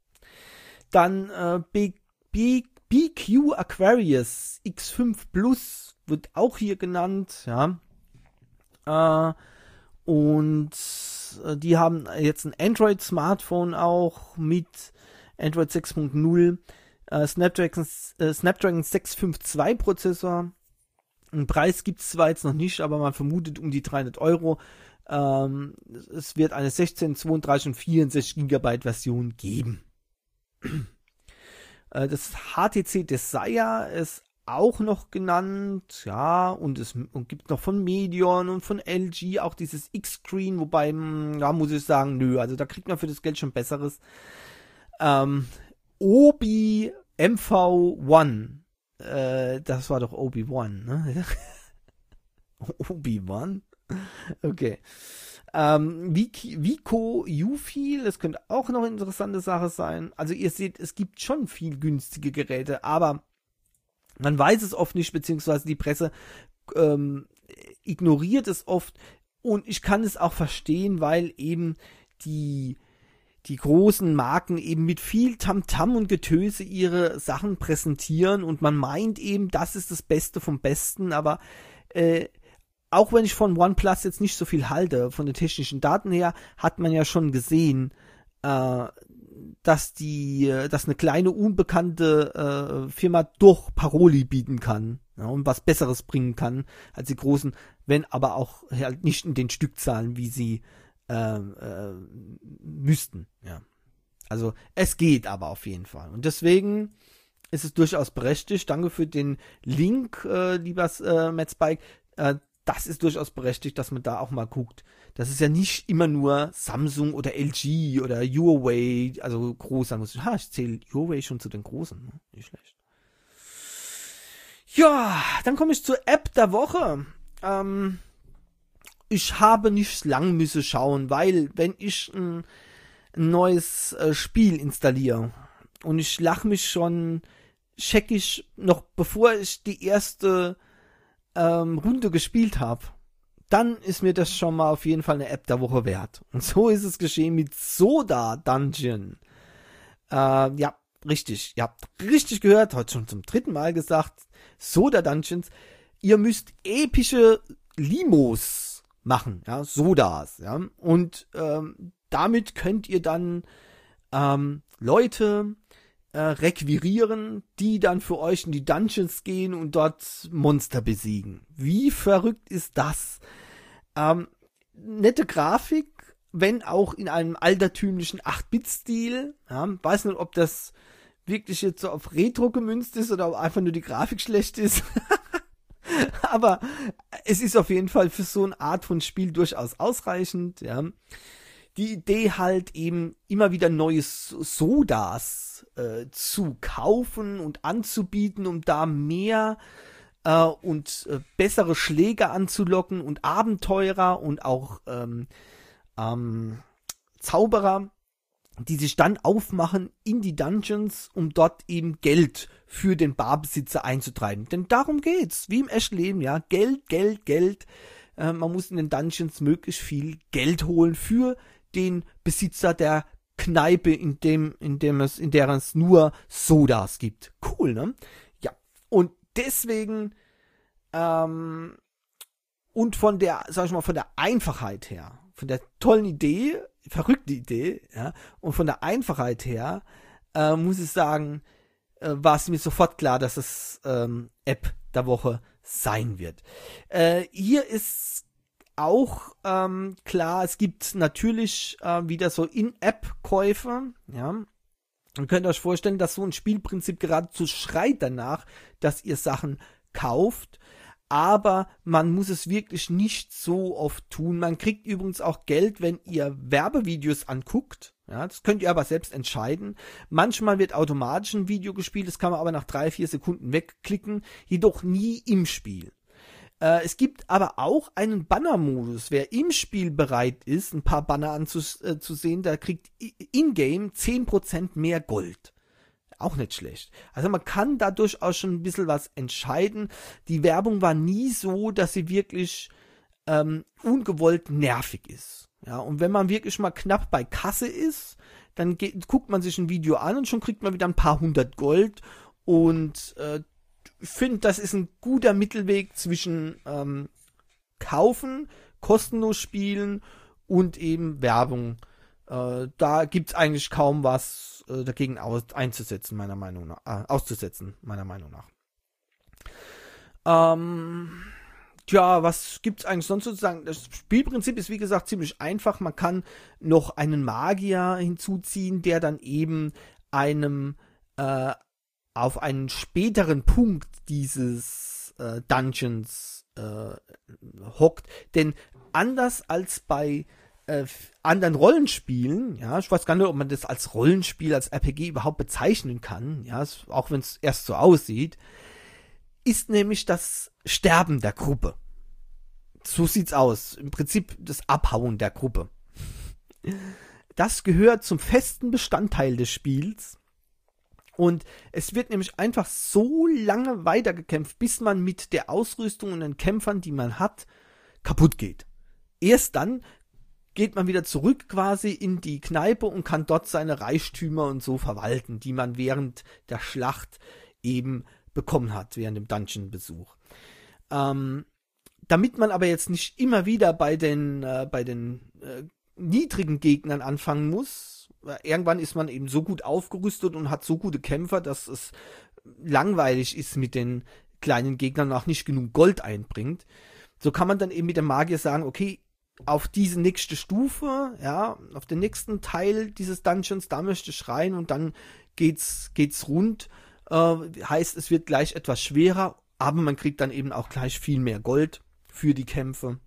Dann äh, B, B, B Q Aquarius X fünf Plus wird auch hier genannt, ja. Äh, Und äh, die haben jetzt ein Android-Smartphone auch mit Android sechs Punkt null, äh, Snapdragon, äh, Snapdragon sechshundertzweiundfünfzig Prozessor. Einen Preis gibt es zwar jetzt noch nicht, aber man vermutet um die dreihundert Euro. Ähm, es wird eine sechzehn, zweiunddreißig und vierundsechzig Gigabyte Version geben. äh, das H T C Desire ist auch noch genannt, ja, und es und gibt noch von Medion und von L G auch dieses X-Screen, wobei, ja, muss ich sagen, nö, also da kriegt man für das Geld schon Besseres. Ähm, Obi M V eins, äh, das war doch Obi-Wan, ne? Obi-Wan? Okay. Ähm, Vico U-Feel, das könnte auch noch eine interessante Sache sein. Also ihr seht, es gibt schon viel günstige Geräte, aber man weiß es oft nicht, beziehungsweise die Presse ähm, ignoriert es oft. Und ich kann es auch verstehen, weil eben die, die großen Marken eben mit viel Tamtam und Getöse ihre Sachen präsentieren und man meint eben, das ist das Beste vom Besten, aber äh, auch wenn ich von OnePlus jetzt nicht so viel halte, von den technischen Daten her, hat man ja schon gesehen, äh, dass die, dass eine kleine unbekannte äh, Firma doch Paroli bieten kann, ja, und was Besseres bringen kann als die großen, wenn aber auch halt nicht in den Stückzahlen, wie sie äh, äh, müssten. Ja. Also es geht aber auf jeden Fall und deswegen ist es durchaus berechtigt. Danke für den Link, äh, lieber äh, Matt Spike. Äh, Das ist durchaus berechtigt, dass man da auch mal guckt. Das ist ja nicht immer nur Samsung oder L G oder Huawei, also groß sein muss. Ha, ich zähle Huawei schon zu den Großen. Ne? Nicht schlecht. Ja, dann komme ich zur App der Woche. Ähm, ich habe nicht lang müssen schauen, weil wenn ich ein, ein neues äh, Spiel installiere und ich lache mich schon scheckig, noch bevor ich die erste Ähm, Runde gespielt habe, dann ist mir das schon mal auf jeden Fall eine App der Woche wert. Und so ist es geschehen mit Soda Dungeon. Äh, ja, richtig. Ihr habt richtig gehört, heute schon zum dritten Mal gesagt, Soda Dungeons. Ihr müsst epische Limos machen, ja, Sodas, ja. Und ähm, damit könnt ihr dann ähm, Leute Äh, requirieren, die dann für euch in die Dungeons gehen und dort Monster besiegen. Wie verrückt ist das? Ähm, nette Grafik, wenn auch in einem altertümlichen acht-Bit-Stil. Ja, weiß nicht, ob das wirklich jetzt so auf Retro gemünzt ist oder ob einfach nur die Grafik schlecht ist. Aber es ist auf jeden Fall für so eine Art von Spiel durchaus ausreichend. Ja. Die Idee halt eben immer wieder neue Sodas äh, zu kaufen und anzubieten, um da mehr äh, und äh, bessere Schläge anzulocken und Abenteurer und auch ähm, ähm, Zauberer, die sich dann aufmachen in die Dungeons, um dort eben Geld für den Barbesitzer einzutreiben. Denn darum geht's, wie im echten Leben, ja, Geld, Geld, Geld. Äh, man muss in den Dungeons möglichst viel Geld holen für den Besitzer der Kneipe, in dem, in dem es, in der es nur Sodas gibt. Cool, ne? Ja. Und deswegen, ähm, und von der, sag ich mal, von der Einfachheit her, von der tollen Idee, verrückte Idee, ja, und von der Einfachheit her, äh, muss ich sagen, äh, war es mir sofort klar, dass es ähm, App der Woche sein wird. Äh, hier ist auch ähm, klar, es gibt natürlich äh, wieder so In-App-Käufe, ja. Ihr könnt euch vorstellen, dass so ein Spielprinzip geradezu schreit danach, dass ihr Sachen kauft, aber man muss es wirklich nicht so oft tun. Man kriegt übrigens auch Geld, wenn ihr Werbevideos anguckt, ja, das könnt ihr aber selbst entscheiden. Manchmal wird automatisch ein Video gespielt, das kann man aber nach drei, vier Sekunden wegklicken, jedoch nie im Spiel. Es gibt aber auch einen Banner-Modus. Wer im Spiel bereit ist, ein paar Banner anzusehen, der kriegt in-game zehn Prozent mehr Gold. Auch nicht schlecht. Also man kann da durchaus schon ein bisschen was entscheiden. Die Werbung war nie so, dass sie wirklich ähm, ungewollt nervig ist. Ja, und wenn man wirklich mal knapp bei Kasse ist, dann geht, guckt man sich ein Video an und schon kriegt man wieder ein paar hundert Gold und äh, ich finde, das ist ein guter Mittelweg zwischen ähm, kaufen, kostenlos spielen und eben Werbung. Äh, da gibt's eigentlich kaum was äh, dagegen aus, einzusetzen, meiner Meinung nach, äh, auszusetzen, meiner Meinung nach. Ähm, ja, was gibt's eigentlich sonst sozusagen? Das Spielprinzip ist wie gesagt ziemlich einfach. Man kann noch einen Magier hinzuziehen, der dann eben einem äh, auf einen späteren Punkt dieses äh, Dungeons äh, hockt. Denn anders als bei äh, anderen Rollenspielen, ja, ich weiß gar nicht, ob man das als Rollenspiel, als R P G überhaupt bezeichnen kann, ja, auch wenn es erst so aussieht, ist nämlich das Sterben der Gruppe. So sieht's aus. Im Prinzip das Abhauen der Gruppe. Das gehört zum festen Bestandteil des Spiels. Und es wird nämlich einfach so lange weitergekämpft, bis man mit der Ausrüstung und den Kämpfern, die man hat, kaputt geht. Erst dann geht man wieder zurück quasi in die Kneipe und kann dort seine Reichtümer und so verwalten, die man während der Schlacht eben bekommen hat, während dem Dungeon-Besuch. Ähm, damit man aber jetzt nicht immer wieder bei den, äh, bei den äh, niedrigen Gegnern anfangen muss, irgendwann ist man eben so gut aufgerüstet und hat so gute Kämpfer, dass es langweilig ist mit den kleinen Gegnern und auch nicht genug Gold einbringt. So kann man dann eben mit dem Magier sagen, okay, auf diese nächste Stufe, ja, auf den nächsten Teil dieses Dungeons, da möchte ich rein und dann geht's, geht's rund. Äh, heißt, es wird gleich etwas schwerer, aber man kriegt dann eben auch gleich viel mehr Gold für die Kämpfe.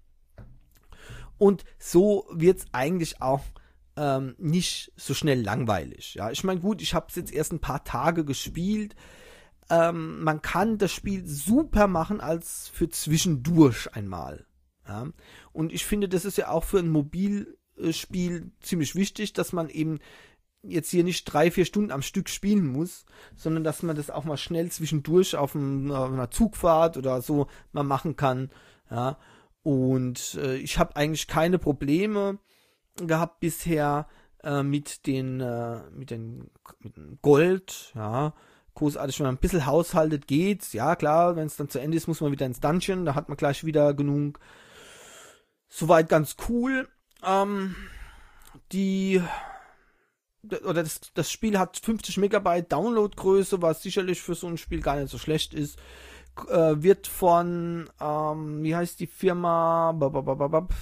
Und so wird's eigentlich auch ähm, nicht so schnell langweilig. Ja, ich meine, gut, ich habe es jetzt erst ein paar Tage gespielt. Ähm, man kann das Spiel super machen als für zwischendurch einmal. Ja? Und ich finde, das ist ja auch für ein Mobilspiel ziemlich wichtig, dass man eben jetzt hier nicht drei, vier Stunden am Stück spielen muss, sondern dass man das auch mal schnell zwischendurch auf einer Zugfahrt oder so mal machen kann. Ja? Und äh, ich habe eigentlich keine Probleme gehabt bisher äh, mit den äh, mit den mit dem Gold, ja, großartig, wenn man ein bisschen haushaltet, geht's, ja klar, wenn es dann zu Ende ist, muss man wieder ins Dungeon, da hat man gleich wieder genug. Soweit ganz cool. Ähm, die oder das, das Spiel hat fünfzig Megabyte Downloadgröße, was sicherlich für so ein Spiel gar nicht so schlecht ist. Äh, wird von ähm, wie heißt die Firma? Babababab.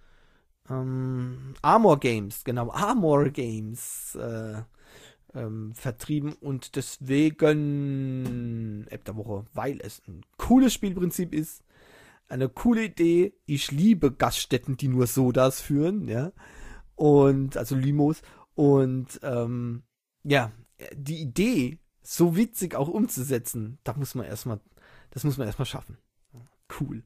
Ähm, Armor Games, genau, Armor Games äh, ähm, vertrieben und deswegen App der Woche, weil es ein cooles Spielprinzip ist, eine coole Idee. Ich liebe Gaststätten, die nur Sodas führen, ja, und also Limos und ähm, ja, die Idee so witzig auch umzusetzen, da muss man erstmal, das muss man erstmal schaffen. Cool.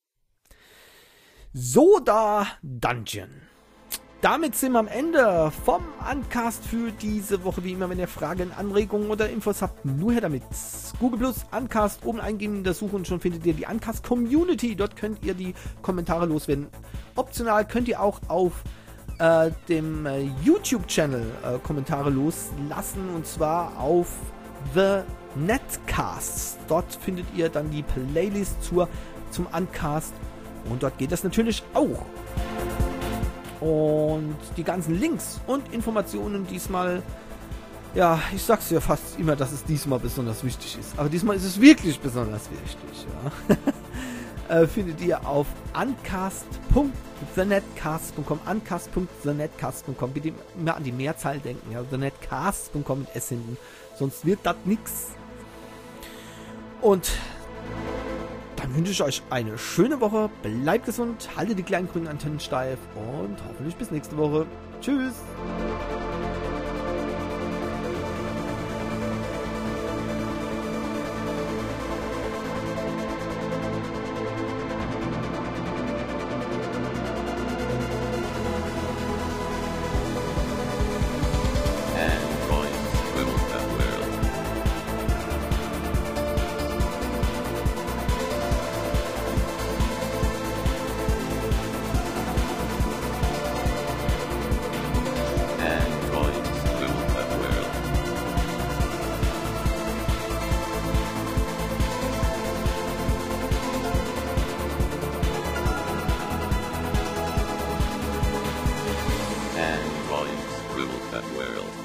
Soda Dungeon. Damit sind wir am Ende vom Uncast für diese Woche. Wie immer, wenn ihr Fragen, Anregungen oder Infos habt, nur her damit. Google Plus, Uncast, oben eingeben in der Suche und schon findet ihr die Uncast Community. Dort könnt ihr die Kommentare loswerden. Optional könnt ihr auch auf äh, dem äh, YouTube-Channel äh, Kommentare loslassen und zwar auf The Netcasts. Dort findet ihr dann die Playlist zur, zum Uncast. Und dort geht das natürlich auch. Und die ganzen Links und Informationen diesmal, ja, ich sag's ja fast immer, dass es diesmal besonders wichtig ist. Aber diesmal ist es wirklich besonders wichtig, ja. äh, findet ihr auf uncast punkt the netcast punkt com, uncast punkt the netcast punkt com. Bitte immer an die Mehrzahl denken, ja, the netcast punkt com mit S hinten. Sonst wird das nix. Und dann wünsche ich euch eine schöne Woche, bleibt gesund, haltet die kleinen grünen Antennen steif und hoffentlich bis nächste Woche. Tschüss! Volumes ruled that world.